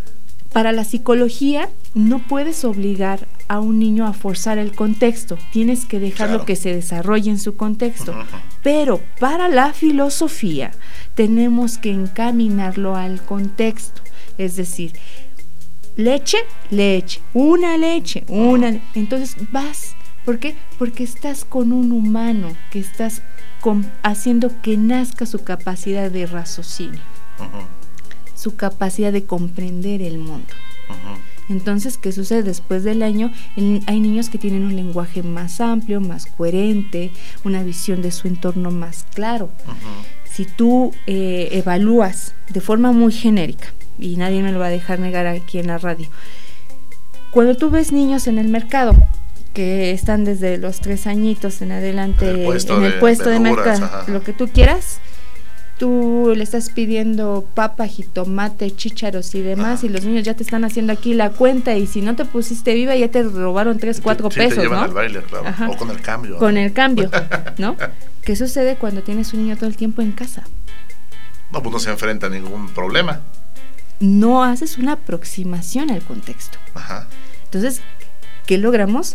Para la psicología no puedes obligar a un niño a forzar el contexto, tienes que dejarlo claro. que se desarrolle en su contexto, uh-huh. pero para la filosofía tenemos que encaminarlo al contexto, es decir, leche, leche, una leche, una, uh-huh. entonces vas, ¿por qué? Porque estás con un humano, que estás con, haciendo que nazca su capacidad de raciocinio. Uh-huh. Su capacidad de comprender el mundo. Uh-huh. Entonces, ¿qué sucede? Después del año, el, hay niños que tienen un lenguaje más amplio, más coherente, una visión de su entorno más claro. Uh-huh. Si tú eh, evalúas de forma muy genérica, y nadie me lo va a dejar negar aquí en la radio, cuando tú ves niños en el mercado, que están desde los tres añitos en adelante, en el puesto, en el de, puesto de, de mercado, ajá. lo que tú quieras, tú le estás pidiendo papa, jitomate, chícharos y demás, Ajá. y los niños ya te están haciendo aquí la cuenta, y si no te pusiste viva ya te robaron tres, cuatro sí, pesos, te llevan ¿no? al baile, claro. O con el cambio. Con ¿no? el cambio, ¿no? ¿Qué sucede cuando tienes un niño todo el tiempo en casa? No, pues no se enfrenta a ningún problema. No haces una aproximación al contexto. Ajá. Entonces, ¿qué logramos?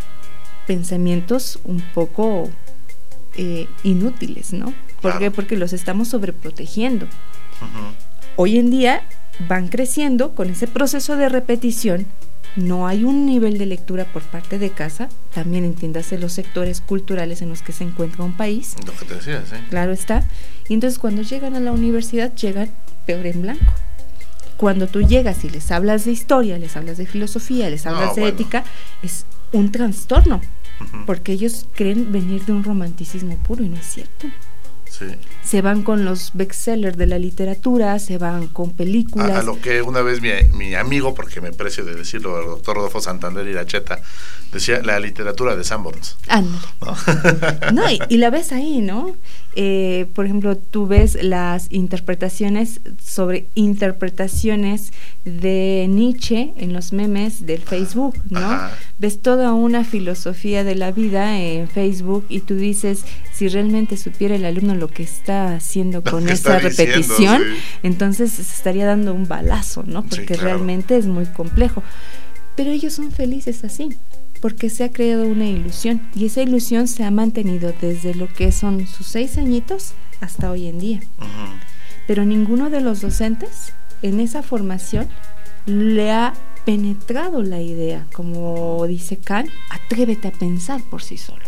Pensamientos un poco eh, inútiles, ¿no? ¿Por claro. qué? Porque los estamos sobreprotegiendo. Uh-huh. Hoy en día van creciendo con ese proceso de repetición no hay un nivel de lectura por parte de casa, también entiéndase los sectores culturales en los que se encuentra un país. Lo que te decía, sí. Claro está. Y entonces cuando llegan a la universidad, llegan peor en blanco. Cuando tú llegas y les hablas de historia, les hablas de filosofía, les hablas No, de bueno. ética, es un trastorno, Uh-huh. porque ellos creen venir de un romanticismo puro y no es cierto. Sí. Se van con los bestsellers de la literatura, se van con películas. A, a lo que una vez mi, mi amigo, porque me precio de decirlo, el doctor Rodolfo Santander Iracheta, decía la literatura de Sanborns. Ándale. ¿No? No, y, y la ves ahí, ¿no? Eh, por ejemplo, tú ves las interpretaciones sobre interpretaciones de Nietzsche en los memes del Facebook, ¿no? Ajá. Ves toda una filosofía de la vida en Facebook y tú dices, si realmente supiera el alumno lo que está haciendo Lo con que esa está diciendo, repetición, sí. entonces se estaría dando un balazo, ¿no? Porque Sí, claro. realmente es muy complejo. Pero ellos son felices así, porque se ha creado una ilusión, y esa ilusión se ha mantenido desde lo que son sus seis añitos hasta hoy en día. Uh-huh. Pero ninguno de los docentes en esa formación le ha penetrado la idea, como dice Kant, atrévete a pensar por sí solo,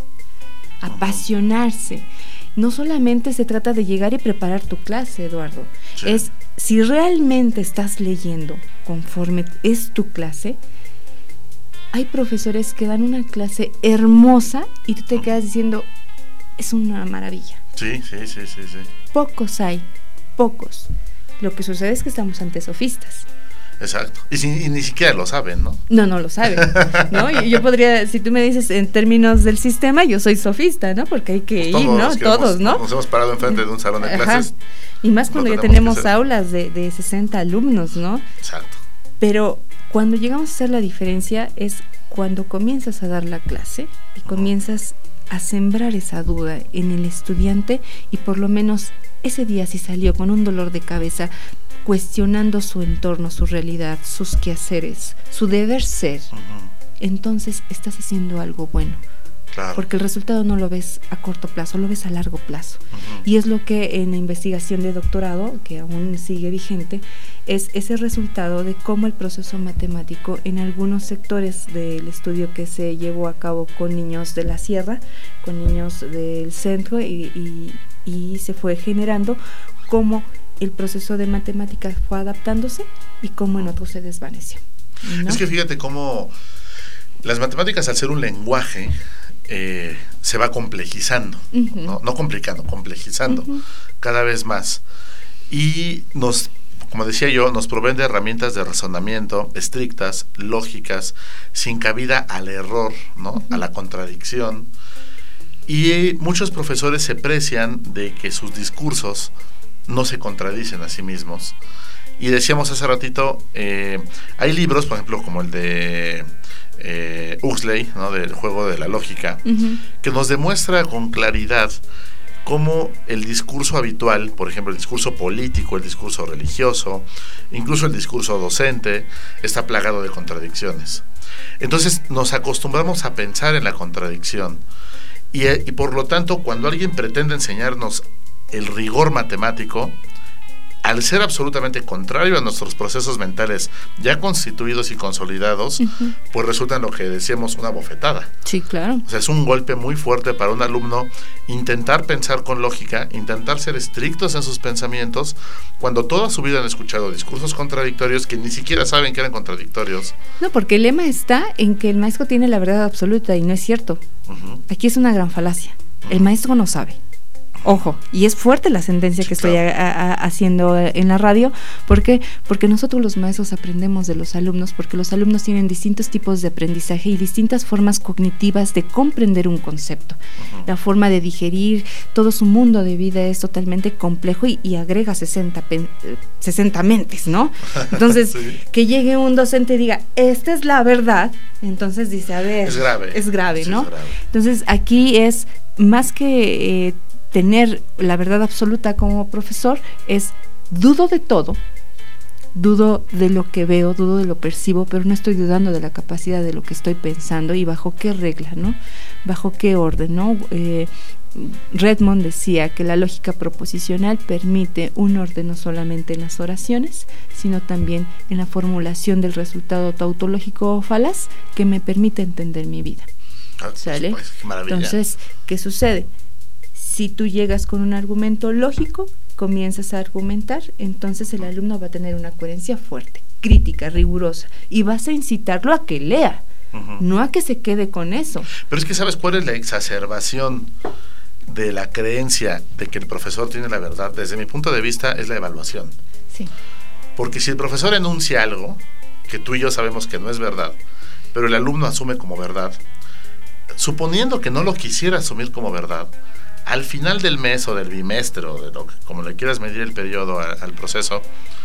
apasionarse. No solamente se trata de llegar y preparar tu clase, Eduardo, Sí. es si realmente estás leyendo conforme es tu clase. Hay profesores que dan una clase hermosa y tú te quedas diciendo, es una maravilla. Sí, sí, sí, sí, sí. Pocos hay, pocos. Lo que sucede es que estamos ante sofistas. Exacto. Y, si, y ni siquiera lo saben, ¿no? No, no lo saben, ¿no? Y yo podría, si tú me dices en términos del sistema, yo soy sofista, ¿no? Porque hay que Pues ir, todos ¿no? los que Todos, hemos- ¿no? Nos hemos parado enfrente de un salón de Ajá. clases. Y más cuando Lo ya tenemos que tenemos hacer. aulas de, de sesenta alumnos, ¿no? Exacto. Pero cuando llegamos a hacer la diferencia es cuando comienzas a dar la clase y comienzas a sembrar esa duda en el estudiante, y por lo menos ese día si salió con un dolor de cabeza cuestionando su entorno, su realidad, sus quehaceres, su deber ser, Uh-huh. entonces estás haciendo algo bueno. Claro. Porque el resultado no lo ves a corto plazo, lo ves a largo plazo. Uh-huh. Y es lo que en la investigación de doctorado, que aún sigue vigente, es ese resultado de cómo el proceso matemático en algunos sectores del estudio que se llevó a cabo con niños de la sierra, con niños del centro, y, y, y se fue generando cómo el proceso de matemáticas fue adaptándose y cómo en otros se desvaneció, ¿no? Es que fíjate cómo las matemáticas, al ser un lenguaje, eh, se va complejizando, Uh-huh. ¿no? No complicando, complejizando Uh-huh. cada vez más. Y nos, como decía yo, nos proveen de herramientas de razonamiento estrictas, lógicas, sin cabida al error, ¿no? Uh-huh. A la contradicción. Y muchos profesores se precian de que sus discursos no se contradicen a sí mismos. Y decíamos hace ratito, eh, hay libros, por ejemplo, como el de eh, Huxley, ¿no? Del juego de la lógica, Uh-huh. que nos demuestra con claridad cómo el discurso habitual, por ejemplo, el discurso político, el discurso religioso, incluso el discurso docente, está plagado de contradicciones. Entonces nos acostumbramos a pensar en la contradicción, y, y por lo tanto, cuando alguien pretende enseñarnos el rigor matemático, al ser absolutamente contrario a nuestros procesos mentales ya constituidos y consolidados, Uh-huh. pues resulta en lo que decíamos una bofetada. Sí, claro. O sea, es un golpe muy fuerte para un alumno intentar pensar con lógica, intentar ser estrictos en sus pensamientos, cuando toda su vida han escuchado discursos contradictorios que ni siquiera saben que eran contradictorios. No, porque el lema está en que el maestro tiene la verdad absoluta y no es cierto. Uh-huh. Aquí es una gran falacia. El maestro no sabe. Ojo, y es fuerte la sentencia Sí, que estoy claro. a, a, haciendo en la radio. ¿Por qué? Porque nosotros los maestros aprendemos de los alumnos, porque los alumnos tienen distintos tipos de aprendizaje y distintas formas cognitivas de comprender un concepto. Uh-huh. La forma de digerir, todo su mundo de vida es totalmente complejo y, y agrega sesenta, pen, sesenta mentes, ¿no? Entonces, Sí. que llegue un docente y diga, esta es la verdad, entonces dice, a ver, Es grave. es grave, Sí, ¿no? es grave. Entonces, aquí es más que... Eh, tener la verdad absoluta como profesor, es dudo de todo, dudo de lo que veo, dudo de lo percibo, pero no estoy dudando de la capacidad de lo que estoy pensando y bajo qué regla, ¿no? Bajo qué orden, ¿no? Eh, Redmond decía que la lógica proposicional permite un orden no solamente en las oraciones, sino también en la formulación del resultado tautológico o falaz que me permite entender mi vida. Ah, ¿Sale? Pues, qué maravilla. Entonces, ¿qué sucede? Si tú llegas con un argumento lógico, comienzas a argumentar, entonces el alumno va a tener una coherencia fuerte, crítica, rigurosa, y vas a incitarlo a que lea, uh-huh. no a que se quede con eso. Pero es que ¿sabes cuál es la exacerbación de la creencia de que el profesor tiene la verdad? Desde mi punto de vista es la evaluación. Sí. Porque si el profesor enuncia algo que tú y yo sabemos que no es verdad, pero el alumno asume como verdad, suponiendo que no lo quisiera asumir como verdad, al final del mes o del bimestre o de lo que, como le quieras medir el periodo a, al proceso,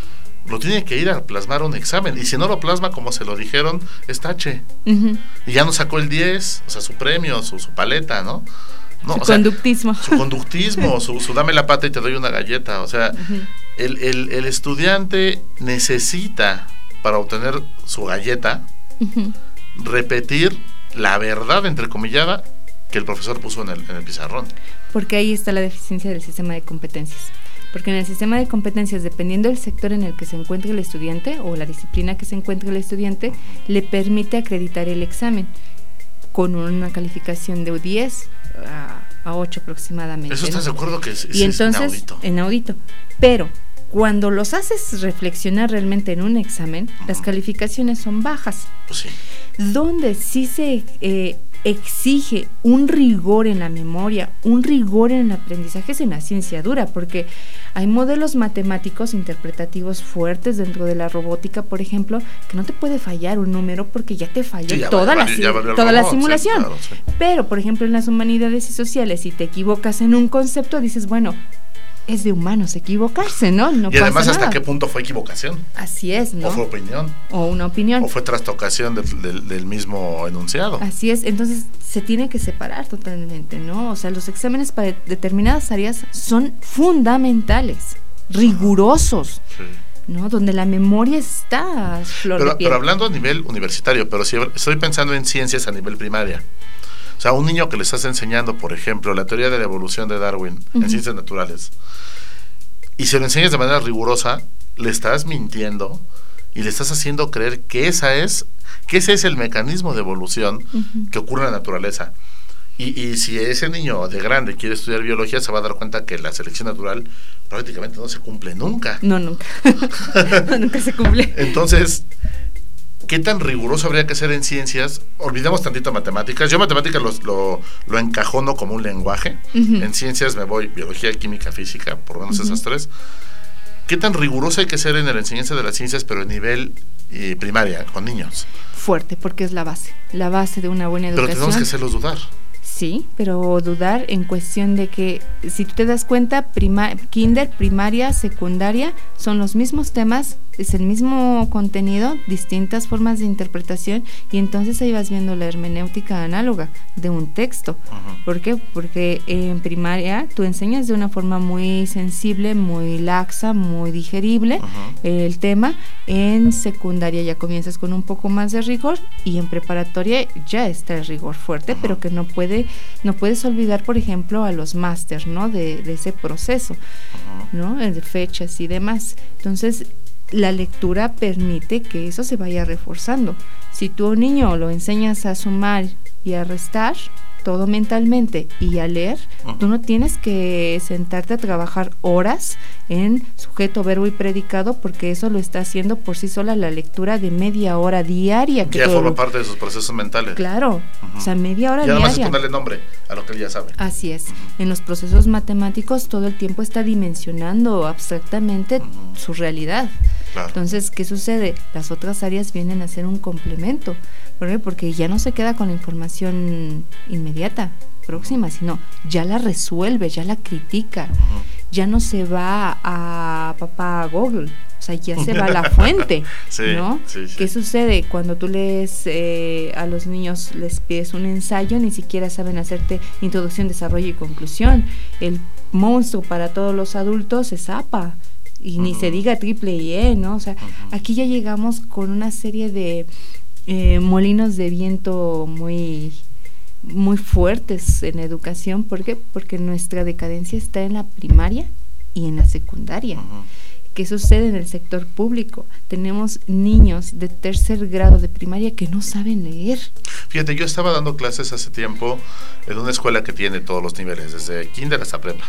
lo tiene que ir a plasmar un examen, y si no lo plasma como se lo dijeron, es tache. Uh-huh. Y ya no sacó el diez, o sea, su premio, su, su paleta, ¿no? No, su o sea, conductismo. Su conductismo, su, su dame la pata y te doy una galleta. O sea, uh-huh. el, el, el estudiante necesita, para obtener su galleta, uh-huh. repetir la verdad, entrecomillada, que el profesor puso en el, en el pizarrón. Porque ahí está la deficiencia del sistema de competencias. Porque en el sistema de competencias, dependiendo del sector en el que se encuentre el estudiante o la disciplina que se encuentre el estudiante, le permite acreditar el examen con una calificación de diez a, a ocho aproximadamente. ¿Eso estás ¿no? de acuerdo que es, y es entonces, inaudito? inaudito. Pero cuando los haces reflexionar realmente en un examen, uh-huh. las calificaciones son bajas. Pues sí. Donde sí se eh, exige un rigor en la memoria, un rigor en el aprendizaje es en la ciencia dura, porque hay modelos matemáticos interpretativos fuertes dentro de la robótica, por ejemplo, que no te puede fallar un número porque ya te falló sí, ya toda, vale, la, vale toda robot, la simulación. Sí, claro, sí. Pero, por ejemplo, en las humanidades y sociales, si te equivocas en un concepto, dices, bueno, es de humanos equivocarse, ¿no? no y además, pasa ¿hasta nada. qué punto fue equivocación? Así es, ¿no? O fue opinión. O una opinión. O fue trastocación de, de, del mismo enunciado. Así es, entonces se tiene que separar totalmente, ¿no? O sea, los exámenes para determinadas áreas son fundamentales, rigurosos, sí. ¿no? Donde la memoria está flor pero, de piel. Pero hablando a nivel universitario, pero si estoy pensando en ciencias a nivel primaria. O sea, un niño que le estás enseñando, por ejemplo, la teoría de la evolución de Darwin uh-huh. en ciencias naturales, y se lo enseñas de manera rigurosa, le estás mintiendo y le estás haciendo creer que esa es, que ese es el mecanismo de evolución uh-huh. que ocurre en la naturaleza. Y, y si ese niño de grande quiere estudiar biología, se va a dar cuenta que la selección natural prácticamente no se cumple nunca. No, nunca. no, nunca se cumple. Entonces, ¿qué tan riguroso habría que ser en ciencias? Olvidemos tantito matemáticas. Yo matemáticas lo, lo, lo encajono como un lenguaje. Uh-huh. En ciencias me voy biología, química, física, por lo menos uh-huh. esas tres. ¿Qué tan riguroso hay que ser en la enseñanza de las ciencias, pero a nivel eh, primaria, con niños? Fuerte, porque es la base, la base de una buena educación. Pero tenemos que hacerlos dudar. Sí, pero dudar en cuestión de que, si tú te das cuenta, prima, kinder, primaria, secundaria, son los mismos temas, es el mismo contenido, distintas formas de interpretación, y entonces ahí vas viendo la hermenéutica análoga de un texto. Uh-huh. ¿Por qué? Porque en primaria tú enseñas de una forma muy sensible, muy laxa, muy digerible uh-huh. el tema. En secundaria ya comienzas con un poco más de rigor, y en preparatoria ya está el rigor fuerte, uh-huh. pero que no puede, no puedes olvidar, por ejemplo, a los máster, ¿no? De, de ese proceso, uh-huh. ¿no? De fechas y demás. Entonces, la lectura permite que eso se vaya reforzando. Si tú a un niño lo enseñas a sumar y a restar, todo mentalmente, y a leer, uh-huh. tú no tienes que sentarte a trabajar horas en sujeto, verbo y predicado, porque eso lo está haciendo por sí sola la lectura de media hora diaria. Que ya todo forma lo... parte de sus procesos mentales. Claro, uh-huh. o sea, media hora y diaria. Y además es ponerle nombre a lo que él ya sabe. Así es. Uh-huh. En los procesos matemáticos todo el tiempo está dimensionando abstractamente uh-huh. su realidad. Claro. Entonces, ¿qué sucede? Las otras áreas vienen a ser un complemento. ¿Por qué? Porque ya no se queda con la información inmediata, próxima, sino ya la resuelve, ya la critica, uh-huh. ya no se va a papá Google, o sea, ya se va a la fuente, sí, ¿no? Sí, sí. ¿Qué sucede? Cuando tú lees eh, a los niños, les pides un ensayo, ni siquiera saben hacerte introducción, desarrollo y conclusión. El monstruo para todos los adultos es A P A, y uh-huh. ni se diga triple I E, ¿no? O sea, uh-huh. aquí ya llegamos con una serie de Eh, molinos de viento muy muy fuertes en educación. ¿Por qué? Porque nuestra decadencia está en la primaria y en la secundaria. Uh-huh. ¿Qué sucede en el sector público? Tenemos niños de tercer grado de primaria que no saben leer. Fíjate, yo estaba dando clases hace tiempo en una escuela que tiene todos los niveles, desde kinder hasta prepa.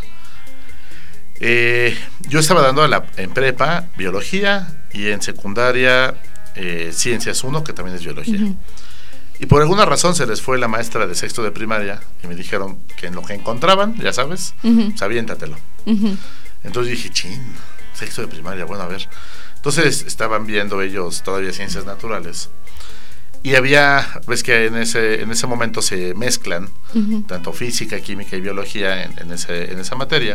Eh, yo estaba dando a la, en prepa biología y en secundaria eh, ciencias uno, que también es biología. Uh-huh. Y por alguna razón se les fue la maestra de sexto de primaria y me dijeron que en lo que encontraban, ya sabes, uh-huh. pues aviéntatelo. Uh-huh. Entonces dije, chin, sexto de primaria, bueno, a ver. Entonces estaban viendo ellos todavía ciencias naturales. Y había, ves que en ese en ese momento se mezclan uh-huh. tanto física, química y biología en, en, ese, en esa materia.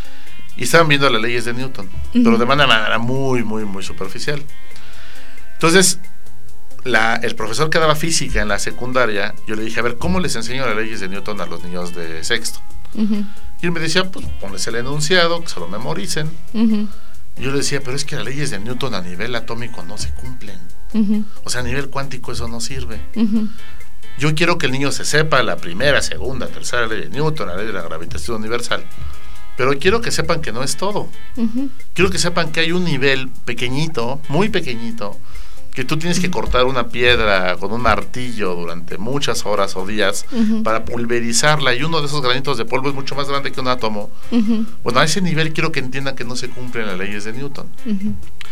Y estaban viendo las leyes de Newton, uh-huh. pero de manera muy, muy, muy superficial. Entonces, la, el profesor que daba física en la secundaria, yo le dije, a ver, ¿cómo les enseño las leyes de Newton a los niños de sexto? Uh-huh. Y él me decía, pues ponles el enunciado, que se lo memoricen. Uh-huh. Y yo le decía, pero es que las leyes de Newton a nivel atómico no se cumplen. Uh-huh. O sea, a nivel cuántico eso no sirve. Uh-huh. Yo quiero que el niño se sepa la primera, segunda, tercera ley de Newton, la ley de la gravitación universal. Pero quiero que sepan que no es todo. Uh-huh. Quiero que sepan que hay un nivel pequeñito, muy pequeñito, que tú tienes que cortar una piedra con un martillo durante muchas horas o días uh-huh. para pulverizarla, y uno de esos granitos de polvo es mucho más grande que un átomo. Uh-huh. Bueno, a ese nivel quiero que entiendan que no se cumplen las leyes de Newton. Uh-huh.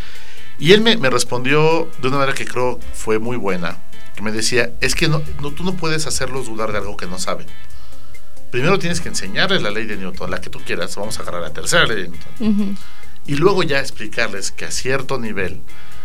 Y él me, me respondió de una manera que creo fue muy buena, que me decía, es que no, no, tú no puedes hacerlos dudar de algo que no saben. Primero tienes que enseñarles la ley de Newton, la que tú quieras, vamos a agarrar la tercera ley de Newton. Uh-huh. Y luego ya explicarles que a cierto nivel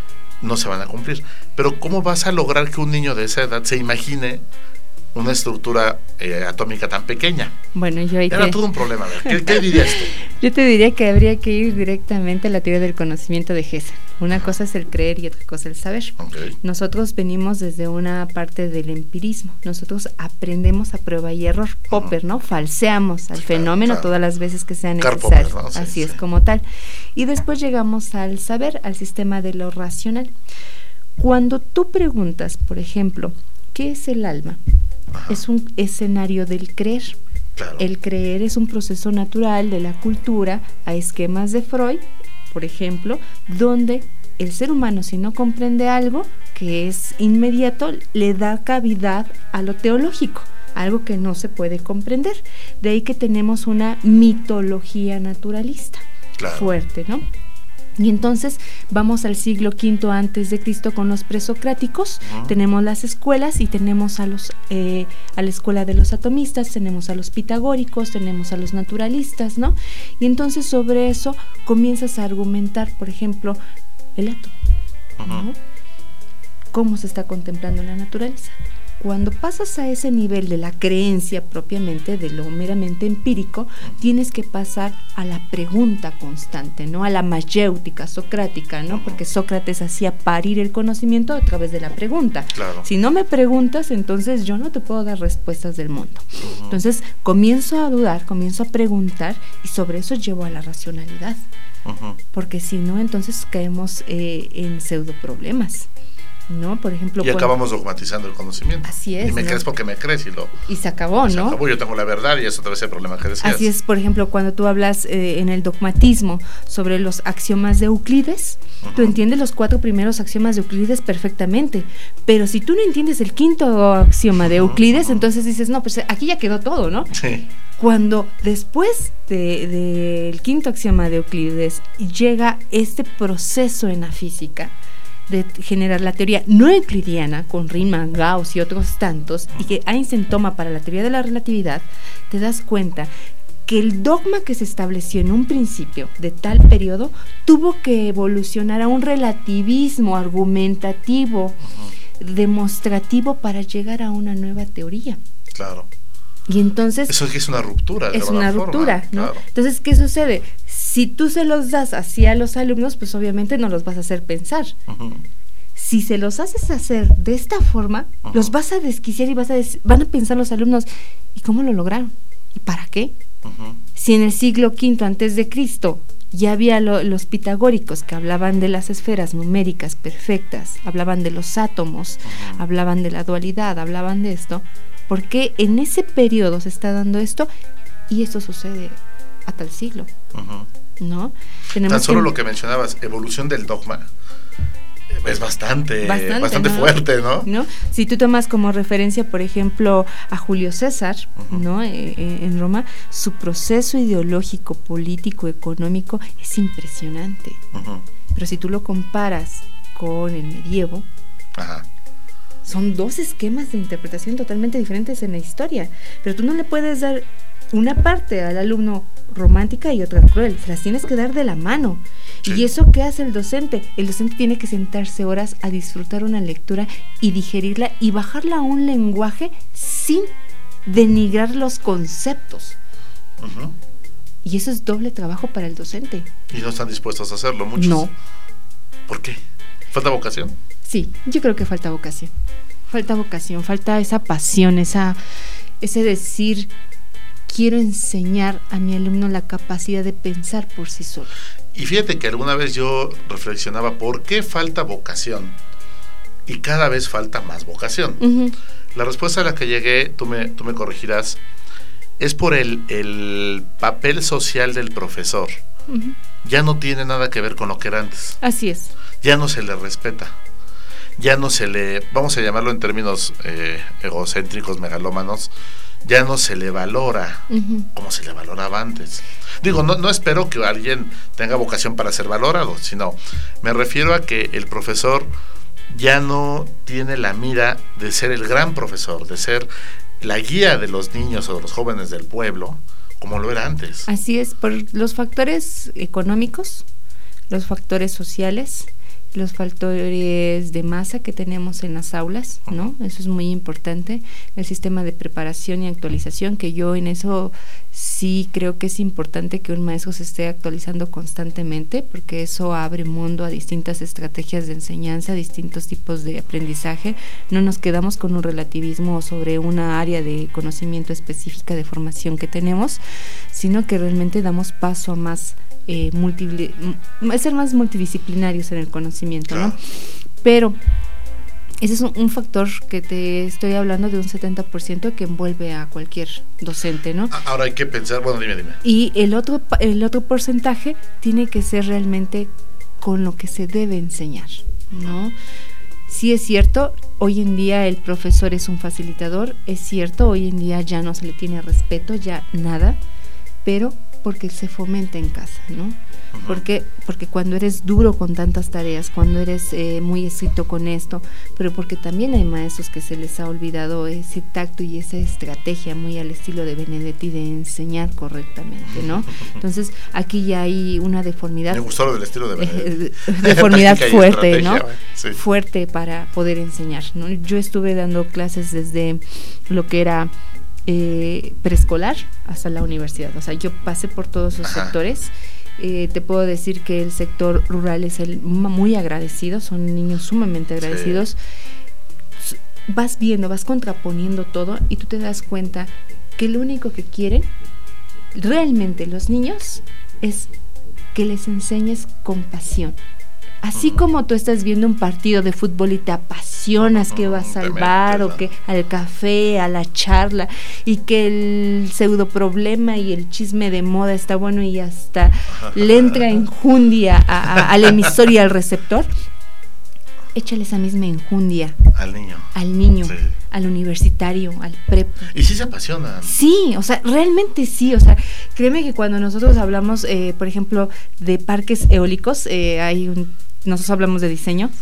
no se van a cumplir. Pero ¿cómo vas a lograr que un niño de esa edad se imagine una estructura eh, atómica tan pequeña? Bueno, yo ahí Era te... todo un problema. A ver, ¿qué, qué dirías tú? Yo te diría que habría que ir directamente a la teoría del conocimiento de Hesse. Una uh-huh. cosa es el creer y otra cosa el saber. Okay. Nosotros venimos desde una parte del empirismo. Nosotros aprendemos a prueba y error. Uh-huh. Popper, ¿no? Falseamos al claro, fenómeno claro. todas las veces que sea necesario. Popper, ¿no? Sí, Así sí. es como tal. Y después llegamos al saber, al sistema de lo racional. Cuando tú preguntas, por ejemplo, ¿qué es el alma? Ajá. Es un escenario del creer. Claro. El creer es un proceso natural de la cultura a esquemas de Freud, por ejemplo, donde el ser humano, si no comprende algo que es inmediato, le da cavidad a lo teológico, algo que no se puede comprender. De ahí que tenemos una mitología naturalista claro. fuerte, ¿no? Y entonces vamos al siglo quinto antes de Cristo con los presocráticos, uh-huh. tenemos las escuelas y tenemos a los eh, a la escuela de los atomistas, tenemos a los pitagóricos, tenemos a los naturalistas, ¿no? Y entonces sobre eso comienzas a argumentar, por ejemplo, el átomo, uh-huh. ¿no? ¿Cómo se está contemplando la naturaleza? Cuando pasas a ese nivel de la creencia propiamente, de lo meramente empírico, tienes que pasar a la pregunta constante, ¿no? A la mayéutica socrática, ¿no? Porque Sócrates hacía parir el conocimiento a través de la pregunta. Claro. Si no me preguntas, entonces yo no te puedo dar respuestas del mundo. Uh-huh. Entonces comienzo a dudar, comienzo a preguntar y sobre eso llevo a la racionalidad. Uh-huh. Porque si no, entonces caemos eh, en pseudo problemas. ¿No? Por ejemplo, y acabamos dogmatizando el conocimiento. Así es. Y me ¿no? crees porque me crees y lo y se acabó, y se ¿no? acabó, yo tengo la verdad y eso otra vez el problema que decías. Así es, por ejemplo, cuando tú hablas eh, en el dogmatismo sobre los axiomas de Euclides, uh-huh. tú entiendes los cuatro primeros axiomas de Euclides perfectamente, pero si tú no entiendes el quinto axioma de Euclides, uh-huh. entonces dices, no, pues aquí ya quedó todo, ¿no? Sí. Cuando después del de, de quinto axioma de Euclides llega este proceso en la física de generar la teoría no euclidiana con Riemann, Gauss y otros tantos, y que Einstein toma para la teoría de la relatividad, te das cuenta que el dogma que se estableció en un principio de tal periodo tuvo que evolucionar a un relativismo argumentativo, uh-huh. demostrativo para llegar a una nueva teoría. Claro. Y entonces eso es que es una ruptura de es una forma, ruptura, ¿no? Claro. Entonces, ¿qué sucede? Si tú se los das así a los alumnos, pues obviamente no los vas a hacer pensar. Uh-huh. Si se los haces hacer de esta forma, uh-huh. los vas a desquiciar y vas a des- van a pensar los alumnos, ¿y cómo lo lograron? ¿Y para qué? Uh-huh. Si en el siglo quinto antes de Cristo ya había lo, los pitagóricos que hablaban de las esferas numéricas perfectas, hablaban de los átomos, uh-huh. hablaban de la dualidad, hablaban de esto, ¿Por qué en ese periodo se está dando esto? Y esto sucede a tal siglo, uh-huh. ¿no? Tenemos Tan solo que... lo que mencionabas, evolución del dogma, es bastante, bastante, bastante ¿no? fuerte, ¿no? ¿no? Si tú tomas como referencia, por ejemplo, a Julio César, uh-huh. ¿no? Eh, eh, en Roma, su proceso ideológico, político, económico es impresionante. Uh-huh. Pero si tú lo comparas con el medievo, uh-huh. son dos esquemas de interpretación totalmente diferentes en la historia. Pero tú no le puedes dar una parte al alumno romántica y otra cruel, se las tienes que dar de la mano. Sí. ¿Y eso qué hace el docente? El docente tiene que sentarse horas a disfrutar una lectura y digerirla y bajarla a un lenguaje sin denigrar los conceptos. Uh-huh. Y eso es doble trabajo para el docente. ¿Y no están dispuestos a hacerlo muchos? No. ¿Por qué? ¿Falta vocación? Sí, yo creo que falta vocación. Falta vocación, falta esa pasión, esa, ese decir... quiero enseñar a mi alumno la capacidad de pensar por sí solo. Y fíjate que alguna vez yo reflexionaba, ¿por qué falta vocación? Y cada vez falta más vocación. Uh-huh. La respuesta a la que llegué, tú me, tú me corregirás, es por el, el papel social del profesor. Uh-huh. Ya no tiene nada que ver con lo que era antes. Así es. Ya no se le respeta. Ya no se le, vamos a llamarlo en términos eh, egocéntricos, megalómanos, ya no se le valora uh-huh. como se le valoraba antes. Digo, no, no espero que alguien tenga vocación para ser valorado, sino me refiero a que el profesor ya no tiene la mira de ser el gran profesor, de ser la guía de los niños o de los jóvenes del pueblo, como lo era antes. Así es, por los factores económicos, los factores sociales, los factores de masa que tenemos en las aulas, ¿no? Eso es muy importante, el sistema de preparación y actualización, que yo en eso sí creo que es importante que un maestro se esté actualizando constantemente, porque eso abre mundo a distintas estrategias de enseñanza, distintos tipos de aprendizaje. No nos quedamos con un relativismo sobre una área de conocimiento específica de formación que tenemos, sino que realmente damos paso a más Eh, multi, ser más multidisciplinarios en el conocimiento, ¿no? Pero ese es un, un factor que te estoy hablando de un setenta por ciento que envuelve a cualquier docente, ¿no? Ahora hay que pensar, bueno, dime, dime. Y el otro, el otro porcentaje tiene que ser realmente con lo que se debe enseñar, ¿no? Sí es cierto, hoy en día el profesor es un facilitador, es cierto, hoy en día ya no se le tiene respeto, ya nada, pero porque se fomenta en casa, ¿no? Uh-huh. Porque, porque cuando eres duro con tantas tareas, cuando eres eh, muy estricto con esto, pero porque también hay maestros que se les ha olvidado ese tacto y esa estrategia muy al estilo de Benedetti de enseñar correctamente, ¿no? Entonces aquí ya hay una deformidad. Me gustó lo del estilo de Benedetti. Eh, deformidad fuerte, ¿no? Sí. Fuerte para poder enseñar, ¿no? Yo estuve dando clases desde lo que era Eh, preescolar hasta la universidad, o sea, yo pasé por todos los Ajá. sectores. Eh, te puedo decir que el sector rural es el muy agradecido, son niños sumamente agradecidos. Sí. Vas viendo, vas contraponiendo todo y tú te das cuenta que lo único que quieren realmente los niños es que les enseñes con pasión. Así como tú estás viendo un partido de fútbol y te apasionas, que vas al bar o que al café, a la charla, y que el pseudo problema y el chisme de moda está bueno y hasta le entra enjundia a, a, al emisor y al receptor, échale esa misma enjundia al niño, al niño, sí. al universitario, al prepo. Y sí se apasiona. Sí, o sea, realmente sí, o sea, créeme que cuando nosotros hablamos, eh, por ejemplo, de parques eólicos, eh, hay un nosotros hablamos de diseño,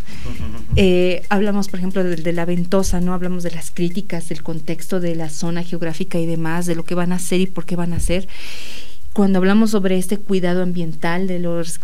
eh, hablamos por ejemplo de, de la ventosa, ¿no? Hablamos de las críticas, del contexto de la zona geográfica y demás, de lo que van a hacer y por qué van a hacer. Cuando hablamos sobre este cuidado ambiental de los...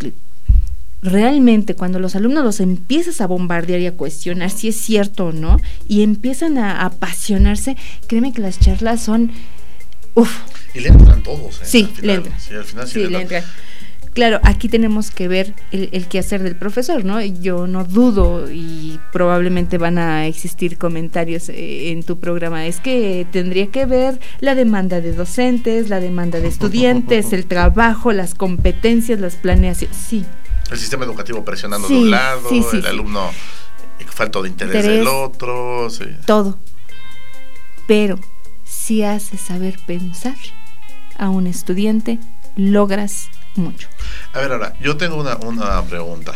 Realmente cuando los alumnos los empiezas a bombardear y a cuestionar si es cierto o no, y empiezan a, a apasionarse, créeme que las charlas son... Uf. Y le entran todos, ¿eh? Sí, al final, le entran. Sí, al final sí, sí le, le entran. Claro, aquí tenemos que ver el, el quehacer del profesor, ¿no? Yo no dudo y probablemente van a existir comentarios eh, en tu programa. Es que tendría que ver la demanda de docentes, la demanda de estudiantes, el trabajo, las competencias, las planeaciones. Sí. El sistema educativo presionando sí, de un lado, sí, sí, el sí. alumno falto de interés, interés del otro. Sí. Todo. Pero si haces saber pensar a un estudiante, logras mucho. A ver, ahora, yo tengo una, una pregunta.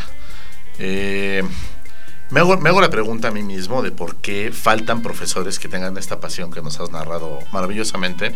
Eh, me, hago, me hago la pregunta a mí mismo de por qué faltan profesores que tengan esta pasión que nos has narrado maravillosamente.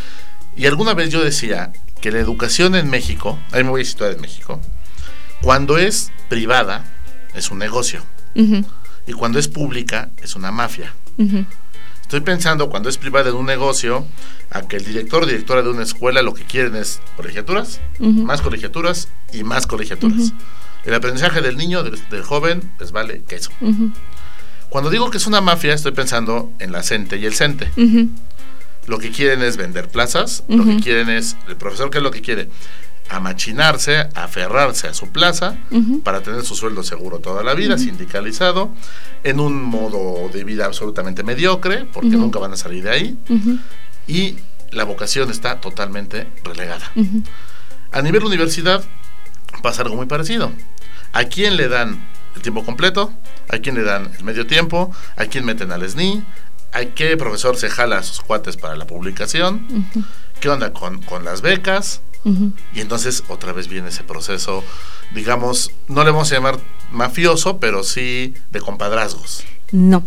Y alguna vez yo decía que la educación en México, ahí me voy a situar en México, cuando es privada es un negocio, uh-huh. y cuando es pública es una mafia. Uh-huh. Estoy pensando, cuando es privada en un negocio, a que el director o directora de una escuela lo que quieren es colegiaturas, uh-huh. más colegiaturas y más colegiaturas. Uh-huh. El aprendizaje del niño, del, del joven, les vale queso. Uh-huh. Cuando digo que es una mafia, estoy pensando en la CENTE y el CENTE. Uh-huh. Lo que quieren es vender plazas, uh-huh. lo que quieren es, el profesor, ¿qué es lo que quiere? Amachinarse, aferrarse a su plaza, uh-huh. para tener su sueldo seguro toda la vida, uh-huh. sindicalizado, en un modo de vida absolutamente mediocre, porque uh-huh. nunca van a salir de ahí, uh-huh. y la vocación está totalmente relegada. Uh-huh. A nivel universidad pasa algo muy parecido. ¿A quién le dan el tiempo completo? ¿A quién le dan el medio tiempo? ¿A quién meten al S N I? ¿A qué profesor se jala a sus cuates para la publicación? Uh-huh. ¿Qué onda con, con las becas? Uh-huh. Y entonces otra vez viene ese proceso, digamos, no le vamos a llamar mafioso, pero sí de compadrazgos. No,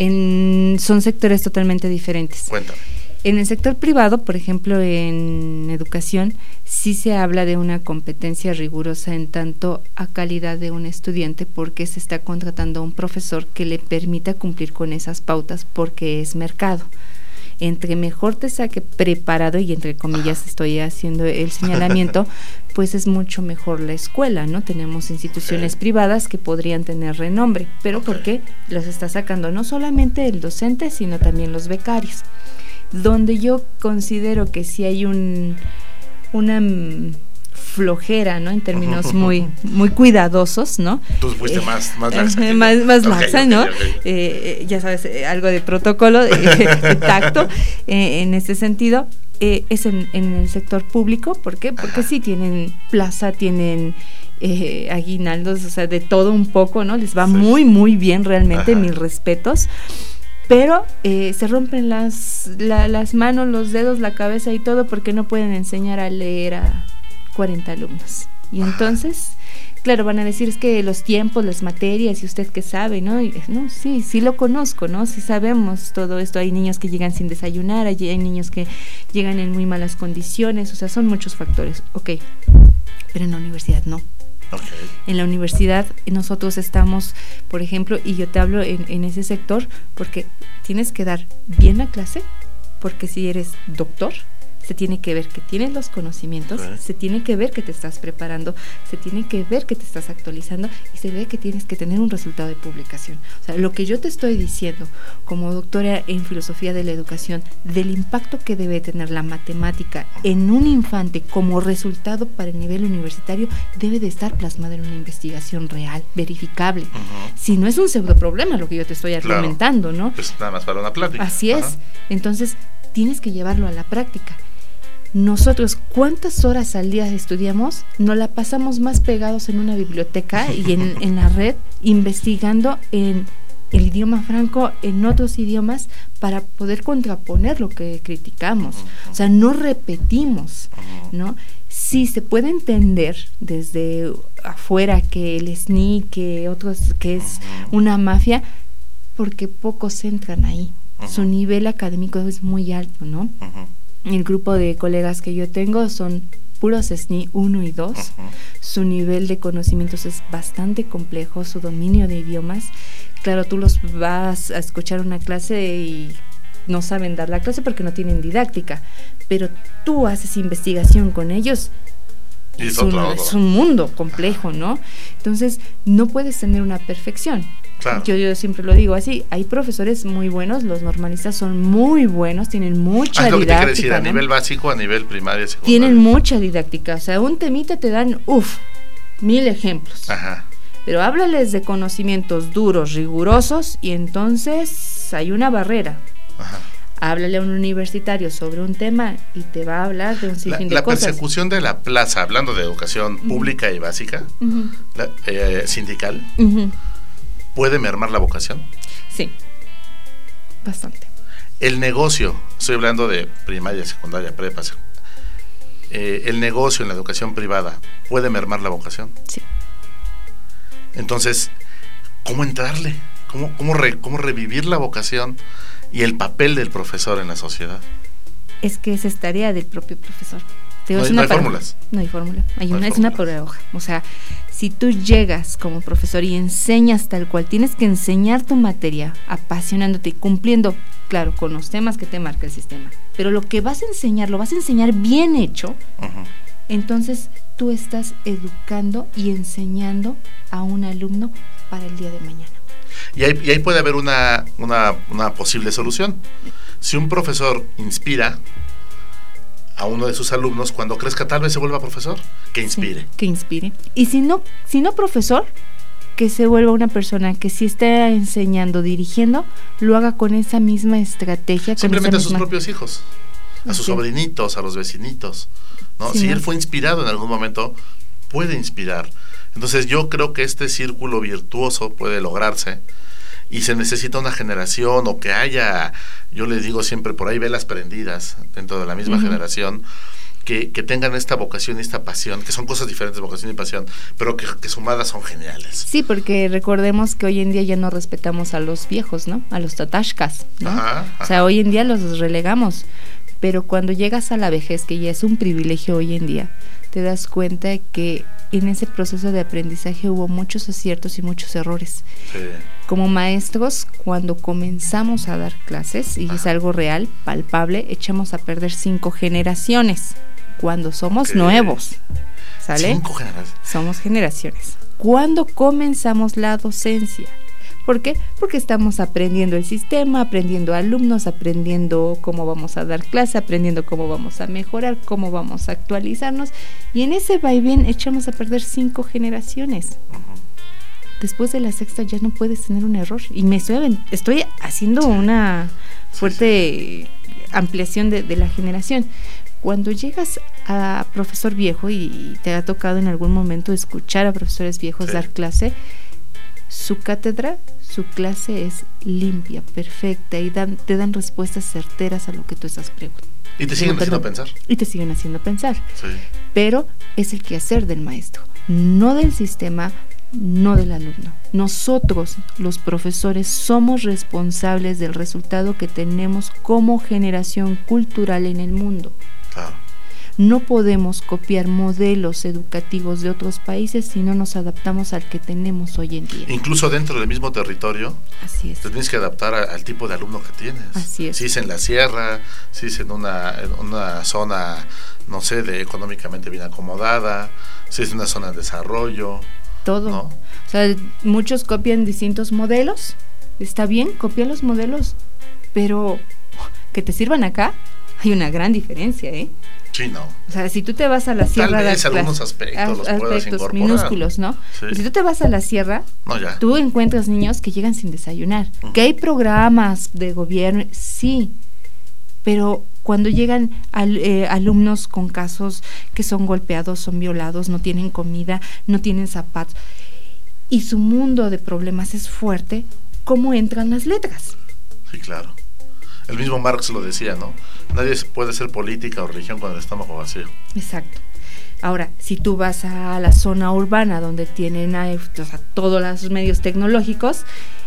en, son sectores totalmente diferentes. Cuéntame. En el sector privado, por ejemplo, en educación, sí se habla de una competencia rigurosa en tanto a calidad de un estudiante, porque se está contratando a un profesor que le permita cumplir con esas pautas, porque es mercado. Entre mejor te saque preparado, y entre comillas estoy haciendo el señalamiento, pues es mucho mejor la escuela, ¿no? Tenemos instituciones okay. privadas que podrían tener renombre, pero okay. porque los está sacando no solamente el docente, sino también los becarios. Donde yo considero que sí hay un una mm, flojera, ¿no? En términos muy muy cuidadosos, ¿no? Tú fuiste eh, más más laxa. Eh, más, más okay, laxa, okay, ¿no? Okay, okay. Eh, ya sabes, eh, algo de protocolo, de, de tacto, eh, en este sentido, eh, es en, en el sector público. ¿Por qué? Porque Ajá. sí tienen plaza, tienen eh, aguinaldos, o sea, de todo un poco, ¿no? Les va sí. muy, muy bien realmente, Ajá. mis respetos. Pero eh, se rompen las, la, las manos, los dedos, la cabeza y todo, porque no pueden enseñar a leer a cuarenta alumnos. Y entonces, claro, van a decir, es que los tiempos, las materias, y usted qué sabe, ¿no? Y, no, sí, sí lo conozco, ¿no? Sí sabemos todo esto. Hay niños que llegan sin desayunar, hay, hay niños que llegan en muy malas condiciones, o sea, son muchos factores. Ok, pero en la universidad no. Okay. En la universidad nosotros estamos, por ejemplo, y yo te hablo en, en ese sector, porque tienes que dar bien la clase, porque si eres doctor, se tiene que ver que tienes los conocimientos, okay. se tiene que ver que te estás preparando, se tiene que ver que te estás actualizando, y se ve que tienes que tener un resultado de publicación. O sea, lo que yo te estoy diciendo como doctora en filosofía de la educación, del impacto que debe tener la matemática en un infante como resultado para el nivel universitario, debe de estar plasmado en una investigación real, verificable. Uh-huh. Si no es un pseudo problema lo que yo te estoy argumentando, claro. ¿no? Pues nada más para una plática. Así Ajá. es. Entonces, tienes que llevarlo a la práctica. Nosotros, ¿cuántas horas al día estudiamos? Nos la pasamos más pegados en una biblioteca y en, en la red, investigando en el idioma franco, en otros idiomas, para poder contraponer lo que criticamos. O sea, no repetimos, ¿no? Sí se puede entender desde afuera que el S N I, que otros, que es una mafia, porque pocos entran ahí. Su nivel académico es muy alto, ¿no? El grupo de colegas que yo tengo son puros S N I uno y dos. Uh-huh. Su nivel de conocimientos es bastante complejo, su dominio de idiomas. Claro, tú los vas a escuchar una clase y no saben dar la clase porque no tienen didáctica, pero tú haces investigación con ellos. Y es, es, un, es un mundo complejo, ¿no? Entonces, no puedes tener una perfección. Claro. Yo, yo siempre lo digo así, hay profesores muy buenos, los normalistas son muy buenos, tienen mucha ah, es lo didáctica. Que te decir, a ¿no? nivel básico, a nivel primaria, secundaria. Tienen mucha didáctica, o sea, un temita te dan, uff, mil ejemplos. Ajá. Pero háblales de conocimientos duros, rigurosos, y entonces hay una barrera. Ajá. Háblale a un universitario sobre un tema y te va a hablar de un sinfín de la cosas. La persecución de la plaza, hablando de educación uh-huh. pública y básica, uh-huh. la, eh, sindical, uh-huh. ¿puede mermar la vocación? Sí, bastante. el negocio, estoy hablando de primaria, secundaria, prepa, eh, el negocio en la educación privada puede mermar la vocación. Sí. Entonces, ¿cómo entrarle? ¿Cómo, cómo, re, cómo revivir la vocación y el papel del profesor en la sociedad? Es que esa es tarea del propio profesor. Te no, hay, no hay fórmulas. No hay fórmula. Hay no una, hay es una paradoja. O sea, si tú llegas como profesor y enseñas tal cual, tienes que enseñar tu materia apasionándote y cumpliendo, claro, con los temas que te marca el sistema. Pero lo que vas a enseñar, lo vas a enseñar bien hecho, uh-huh. Entonces tú estás educando y enseñando a un alumno para el día de mañana. Y ahí, y ahí puede haber una, una, una posible solución. Si un profesor inspira a uno de sus alumnos, cuando crezca tal vez se vuelva profesor, que inspire. Sí, que inspire. Y si no, si no profesor, que se vuelva una persona que si está enseñando, dirigiendo, lo haga con esa misma estrategia. Simplemente con esa a sus misma... propios hijos, a sus sí. sobrinitos, a los vecinitos, ¿no? Sí, si ¿no? él fue inspirado en algún momento, puede inspirar. Entonces yo creo que este círculo virtuoso puede lograrse. Y se necesita una generación, o que haya, yo les digo siempre, por ahí velas prendidas dentro de la misma uh-huh. generación, que, que tengan esta vocación y esta pasión, que son cosas diferentes, vocación y pasión, pero que, que sumadas son geniales. Sí, porque recordemos que hoy en día ya no respetamos a los viejos, ¿no? A los tatashkas, ¿no? Ajá, ajá. O sea, hoy en día los relegamos, pero cuando llegas a la vejez, que ya es un privilegio hoy en día, te das cuenta de que en ese proceso de aprendizaje hubo muchos aciertos y muchos errores. Sí. Como maestros, cuando comenzamos a dar clases, y Ajá. es algo real, palpable, echamos a perder cinco generaciones cuando somos okay. nuevos. ¿Sale? Cinco generaciones. Somos generaciones. Cuando comenzamos la docencia. ¿Por qué? Porque estamos aprendiendo el sistema, aprendiendo alumnos, aprendiendo cómo vamos a dar clase, aprendiendo cómo vamos a mejorar, cómo vamos a actualizarnos, y en ese vaivén echamos a perder cinco generaciones. Uh-huh. Después de la sexta ya no puedes tener un error, y me estoy, estoy haciendo sí. una fuerte sí, sí. ampliación de, de la generación. Cuando llegas a profesor viejo, y te ha tocado en algún momento escuchar a profesores viejos sí. dar clase, su cátedra, su clase es limpia, perfecta, y dan, te dan respuestas certeras a lo que tú estás preguntando. Y te siguen haciendo pensar. Y te siguen haciendo pensar. Sí. Pero es el quehacer del maestro, no del sistema, no del alumno. Nosotros, los profesores, somos responsables del resultado que tenemos como generación cultural en el mundo. Claro. No podemos copiar modelos educativos de otros países si no nos adaptamos al que tenemos hoy en día. Incluso dentro del mismo territorio, así es. Te tienes que adaptar a, al tipo de alumno que tienes. Así es. Si es en la sierra, si es en una, en una zona, no sé, de económicamente bien acomodada, si es en una zona de desarrollo. Todo. ¿No? O sea, muchos copian distintos modelos. Está bien, copia los modelos, pero que te sirvan acá, hay una gran diferencia, ¿eh? Sí, no. O sea, si tú te vas a la sierra... Tal vez algunos aspectos a, los puedas aspectos incorporar. minúsculos, ¿no? Sí. Si tú te vas a la sierra, no, ya. tú encuentras niños que llegan sin desayunar. Uh-huh. Que hay programas de gobierno, sí, pero cuando llegan al, eh, alumnos con casos que son golpeados, son violados, no tienen comida, no tienen zapatos, y su mundo de problemas es fuerte, ¿cómo entran las letras? Sí, claro. El mismo Marx lo decía, ¿no? Nadie puede ser política o religión con el estómago vacío. Exacto. Ahora, si tú vas a la zona urbana donde tienen a, o sea, todos los medios tecnológicos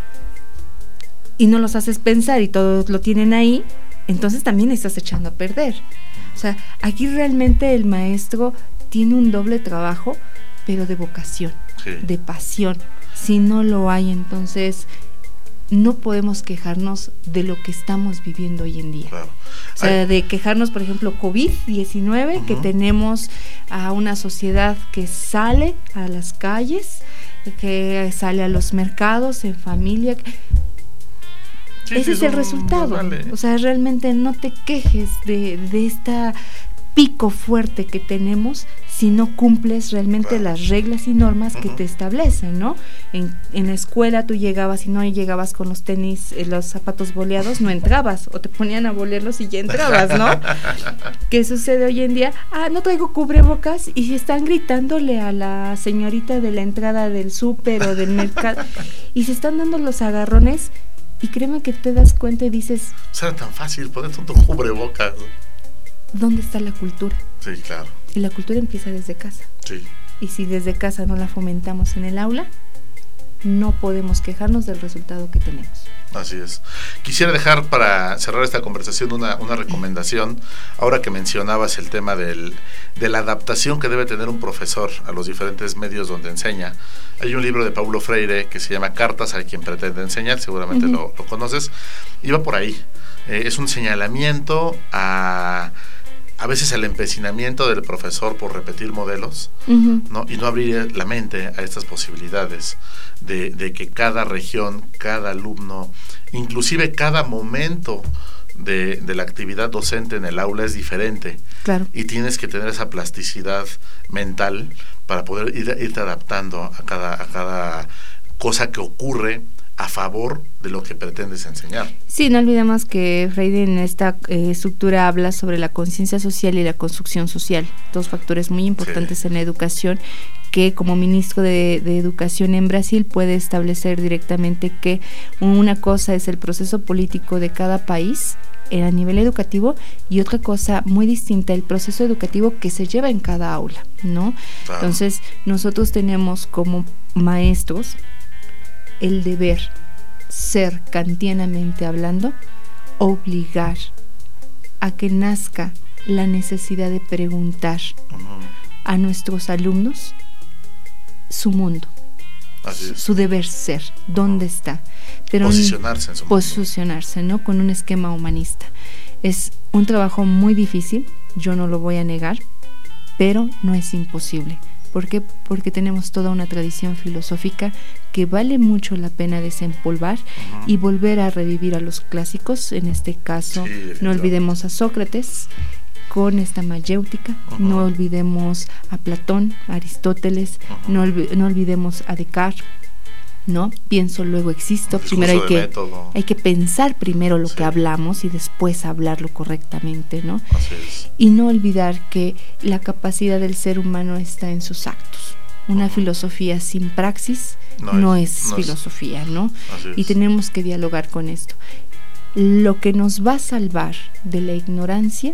y no los haces pensar y todos lo tienen ahí, entonces también estás echando a perder. O sea, aquí realmente el maestro tiene un doble trabajo, pero de vocación, sí. de pasión. Si no lo hay, entonces no podemos quejarnos de lo que estamos viviendo hoy en día. Claro. O sea, de quejarnos, por ejemplo, covid diecinueve, uh-huh. que tenemos a una sociedad que sale a las calles, que sale a los mercados en familia. Sí, Ese sí, es el un, resultado. Vale. O sea, realmente no te quejes de, de esta pico fuerte que tenemos si no cumples realmente claro. las reglas y normas uh-huh. que te establecen, ¿no? En, en la escuela tú llegabas y no llegabas con los tenis, eh, los zapatos boleados, no entrabas, o te ponían a bolearlos y ya entrabas, ¿no? ¿Qué sucede hoy en día? Ah, no traigo cubrebocas, y están gritándole a la señorita de la entrada del súper o del mercado, y se están dando los agarrones Y créeme que te das cuenta y dices... Será tan fácil ponerte un cubrebocas. ¿Dónde está la cultura? Sí, claro. Y la cultura empieza desde casa. Sí. Y si desde casa no la fomentamos en el aula, no podemos quejarnos del resultado que tenemos. Así es. Quisiera dejar para cerrar esta conversación una, una recomendación. Ahora que mencionabas el tema del, de la adaptación que debe tener un profesor a los diferentes medios donde enseña. Hay un libro de Paulo Freire que se llama Cartas a quien pretende enseñar, seguramente uh-huh. lo, lo conoces, y va por ahí. Eh, es un señalamiento a... a veces el empecinamiento del profesor por repetir modelos, uh-huh. ¿no? Y no abrir la mente a estas posibilidades de, de que cada región, cada alumno, inclusive cada momento de, de la actividad docente en el aula es diferente. Claro. Y tienes que tener esa plasticidad mental para poder ir, irte adaptando a cada, a cada cosa que ocurre a favor de lo que pretendes enseñar. Sí, no olvidemos que Freire en esta eh, estructura habla sobre la conciencia social y la construcción social, dos factores muy importantes sí. en la educación, que como ministro de, de Educación en Brasil puede establecer directamente que una cosa es el proceso político de cada país a nivel educativo y otra cosa muy distinta el proceso educativo que se lleva en cada aula, ¿no? Claro. Entonces nosotros tenemos como maestros el deber ser, kantianamente hablando, obligar a que nazca la necesidad de preguntar uh-huh. a nuestros alumnos su mundo, Así es. su deber ser, dónde uh-huh. está. Pero posicionarse en su posicionarse, ¿no? Con un esquema humanista. Es un trabajo muy difícil, yo no lo voy a negar, pero no es imposible. ¿Por qué? Porque tenemos toda una tradición filosófica que vale mucho la pena desempolvar uh-huh. y volver a revivir a los clásicos. En este caso, sí, no olvidemos a Sócrates con esta mayéutica, uh-huh. no olvidemos a Platón, a Aristóteles, uh-huh. no, olvi- no olvidemos a Descartes, ¿no? Pienso, luego existo. Primero hay que, hay que pensar primero lo sí. que hablamos y después hablarlo correctamente, ¿no? Así es. Y no olvidar que la capacidad del ser humano está en sus actos. Una uh-huh. filosofía sin praxis no, no es, es no filosofía, es. ¿no? Así y es. tenemos que dialogar con esto. Lo que nos va a salvar de la ignorancia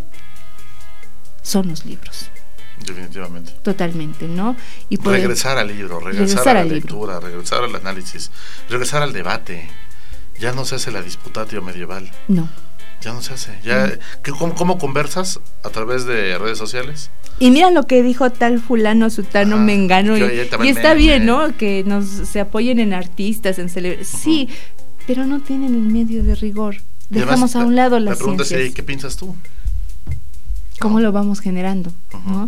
son los libros. Definitivamente. Totalmente, ¿no? Y poder regresar al libro, regresar, regresar a la lectura, libro. regresar al análisis, regresar al debate. Ya no se hace la disputatio medieval. No. Ya no se hace. Ya, no. ¿qué, cómo, ¿Cómo conversas? ¿A través de redes sociales? Y mira lo que dijo tal fulano, sutano, Ajá, mengano. Y, y está me, bien, me... ¿no? Que nos se apoyen en artistas, en celebridades. Uh-huh. Sí, pero no tienen el medio de rigor. Dejamos además, a un lado las ciencias. La pregunta es, ¿qué piensas tú? ¿Cómo lo vamos generando? Uh-huh. ¿no?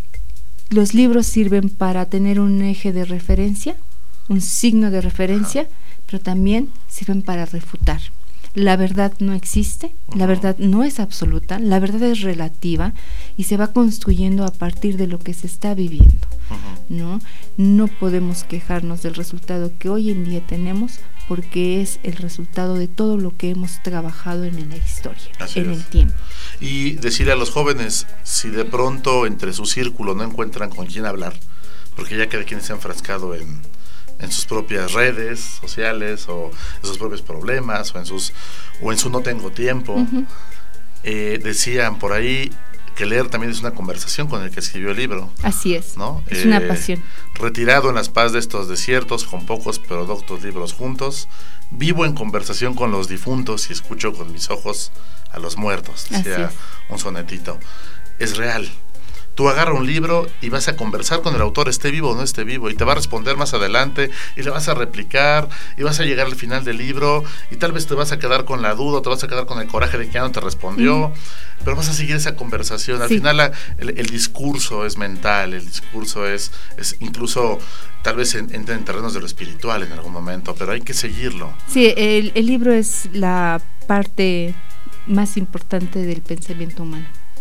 Los libros sirven para tener un eje de referencia, un signo de referencia, uh-huh. pero también sirven para refutar. La verdad no existe, uh-huh. la verdad no es absoluta, la verdad es relativa y se va construyendo a partir de lo que se está viviendo, uh-huh. ¿no? No podemos quejarnos del resultado que hoy en día tenemos porque es el resultado de todo lo que hemos trabajado en la historia, Así en es. el tiempo. Y decirle a los jóvenes, si de pronto entre su círculo no encuentran con quién hablar, porque ya cada quien se ha enfrascado en, en sus propias redes sociales o en sus propios problemas o en sus o en su no tengo tiempo, uh-huh. eh, decían por ahí que leer también es una conversación con el que escribió el libro. Así es, ¿no? es eh, una pasión. Retirado en las paz de estos desiertos, con pocos pero doctos libros juntos, vivo en conversación con los difuntos y escucho con mis ojos a los muertos, decía un sonetito. Es real. Tú agarras un libro y vas a conversar con el autor, esté vivo o no esté vivo, y te va a responder más adelante, y le vas a replicar, y vas a llegar al final del libro, y tal vez te vas a quedar con la duda, o te vas a quedar con el coraje de que ya no te respondió, mm. pero vas a seguir esa conversación. Al sí. final la, el, el discurso es mental, el discurso es, es incluso, tal vez en, entra en terrenos de lo espiritual en algún momento, pero hay que seguirlo. Sí, el, el libro es la parte más importante del pensamiento humano.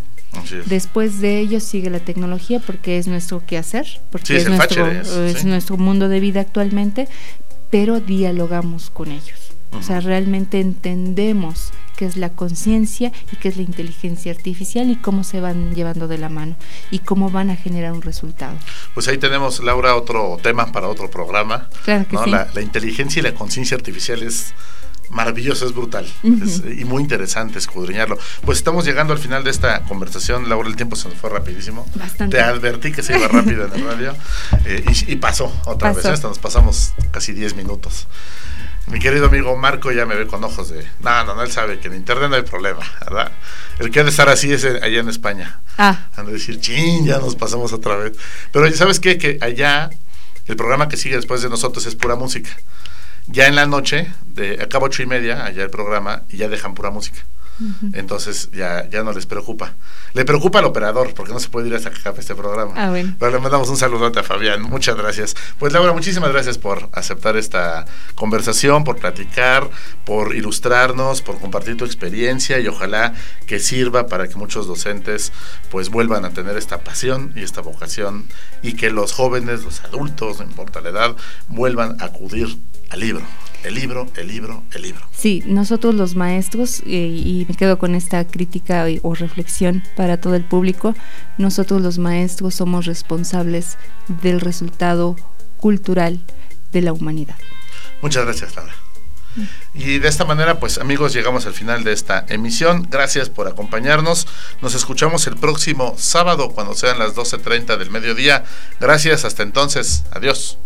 Después de ello sigue la tecnología porque es nuestro quehacer, porque sí, es, es, nuestro, es, es ¿sí? nuestro mundo de vida actualmente, pero dialogamos con ellos. Uh-huh. O sea, realmente entendemos qué es la conciencia y qué es la inteligencia artificial y cómo se van llevando de la mano y cómo van a generar un resultado. Pues ahí tenemos, Laura, otro tema para otro programa. Claro que ¿no? sí. La, la inteligencia y la conciencia artificial es maravilloso, es brutal. Uh-huh. Es, y muy interesante escudriñarlo. Pues estamos llegando al final de esta conversación. Laura, el tiempo se nos fue rapidísimo. Bastante. Te advertí que se iba rápido en el radio eh, y, y pasó otra pasó. vez. Hasta nos pasamos casi diez minutos. Mi querido amigo Marco ya me ve con ojos de... No, no, no, él sabe que en internet no hay problema, ¿verdad? El que ha de estar así es allá en España. Ah. Han de decir, chin, ya nos pasamos otra vez. Pero ¿sabes qué? Que allá el programa que sigue después de nosotros es pura música. Ya en la noche, de acaba ocho y media, allá el programa, y ya dejan pura música. Uh-huh. Entonces ya, ya no les preocupa. Le preocupa al operador, porque no se puede ir hasta acá para este programa. Ah, bueno. Pero le mandamos un saludote a Fabián, muchas gracias. Pues Laura, muchísimas gracias por aceptar esta conversación, por platicar, por ilustrarnos, por compartir tu experiencia, y ojalá que sirva para que muchos docentes pues vuelvan a tener esta pasión y esta vocación, y que los jóvenes, los adultos, no importa la edad, vuelvan a acudir al libro. El libro, el libro, el libro. Sí, nosotros los maestros, eh, y me quedo con esta crítica o reflexión para todo el público, nosotros los maestros somos responsables del resultado cultural de la humanidad. Muchas gracias, Laura. Y de esta manera, pues amigos, llegamos al final de esta emisión. Gracias por acompañarnos. Nos escuchamos el próximo sábado cuando sean las doce treinta del mediodía. Gracias, hasta entonces. Adiós.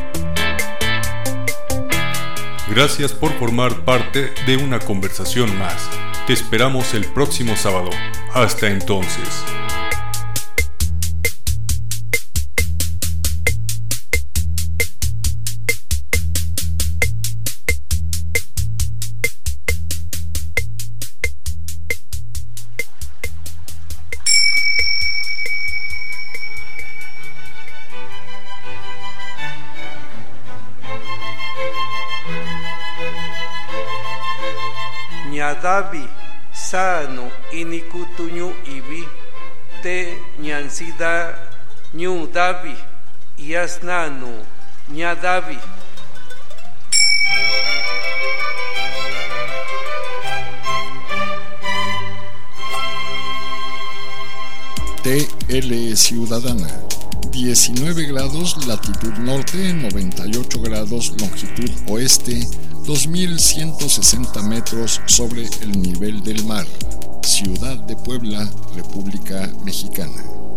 Gracias por formar parte de una conversación más. Te esperamos el próximo sábado. Hasta entonces. Ñadavi sano inikutuñu ibi te ñansida ñu davi yasnanu ñadavi. T L Ciudadana, diecinueve grados latitud norte, noventa y ocho grados longitud oeste, dos mil ciento sesenta metros sobre el nivel del mar. Ciudad de Puebla, República Mexicana.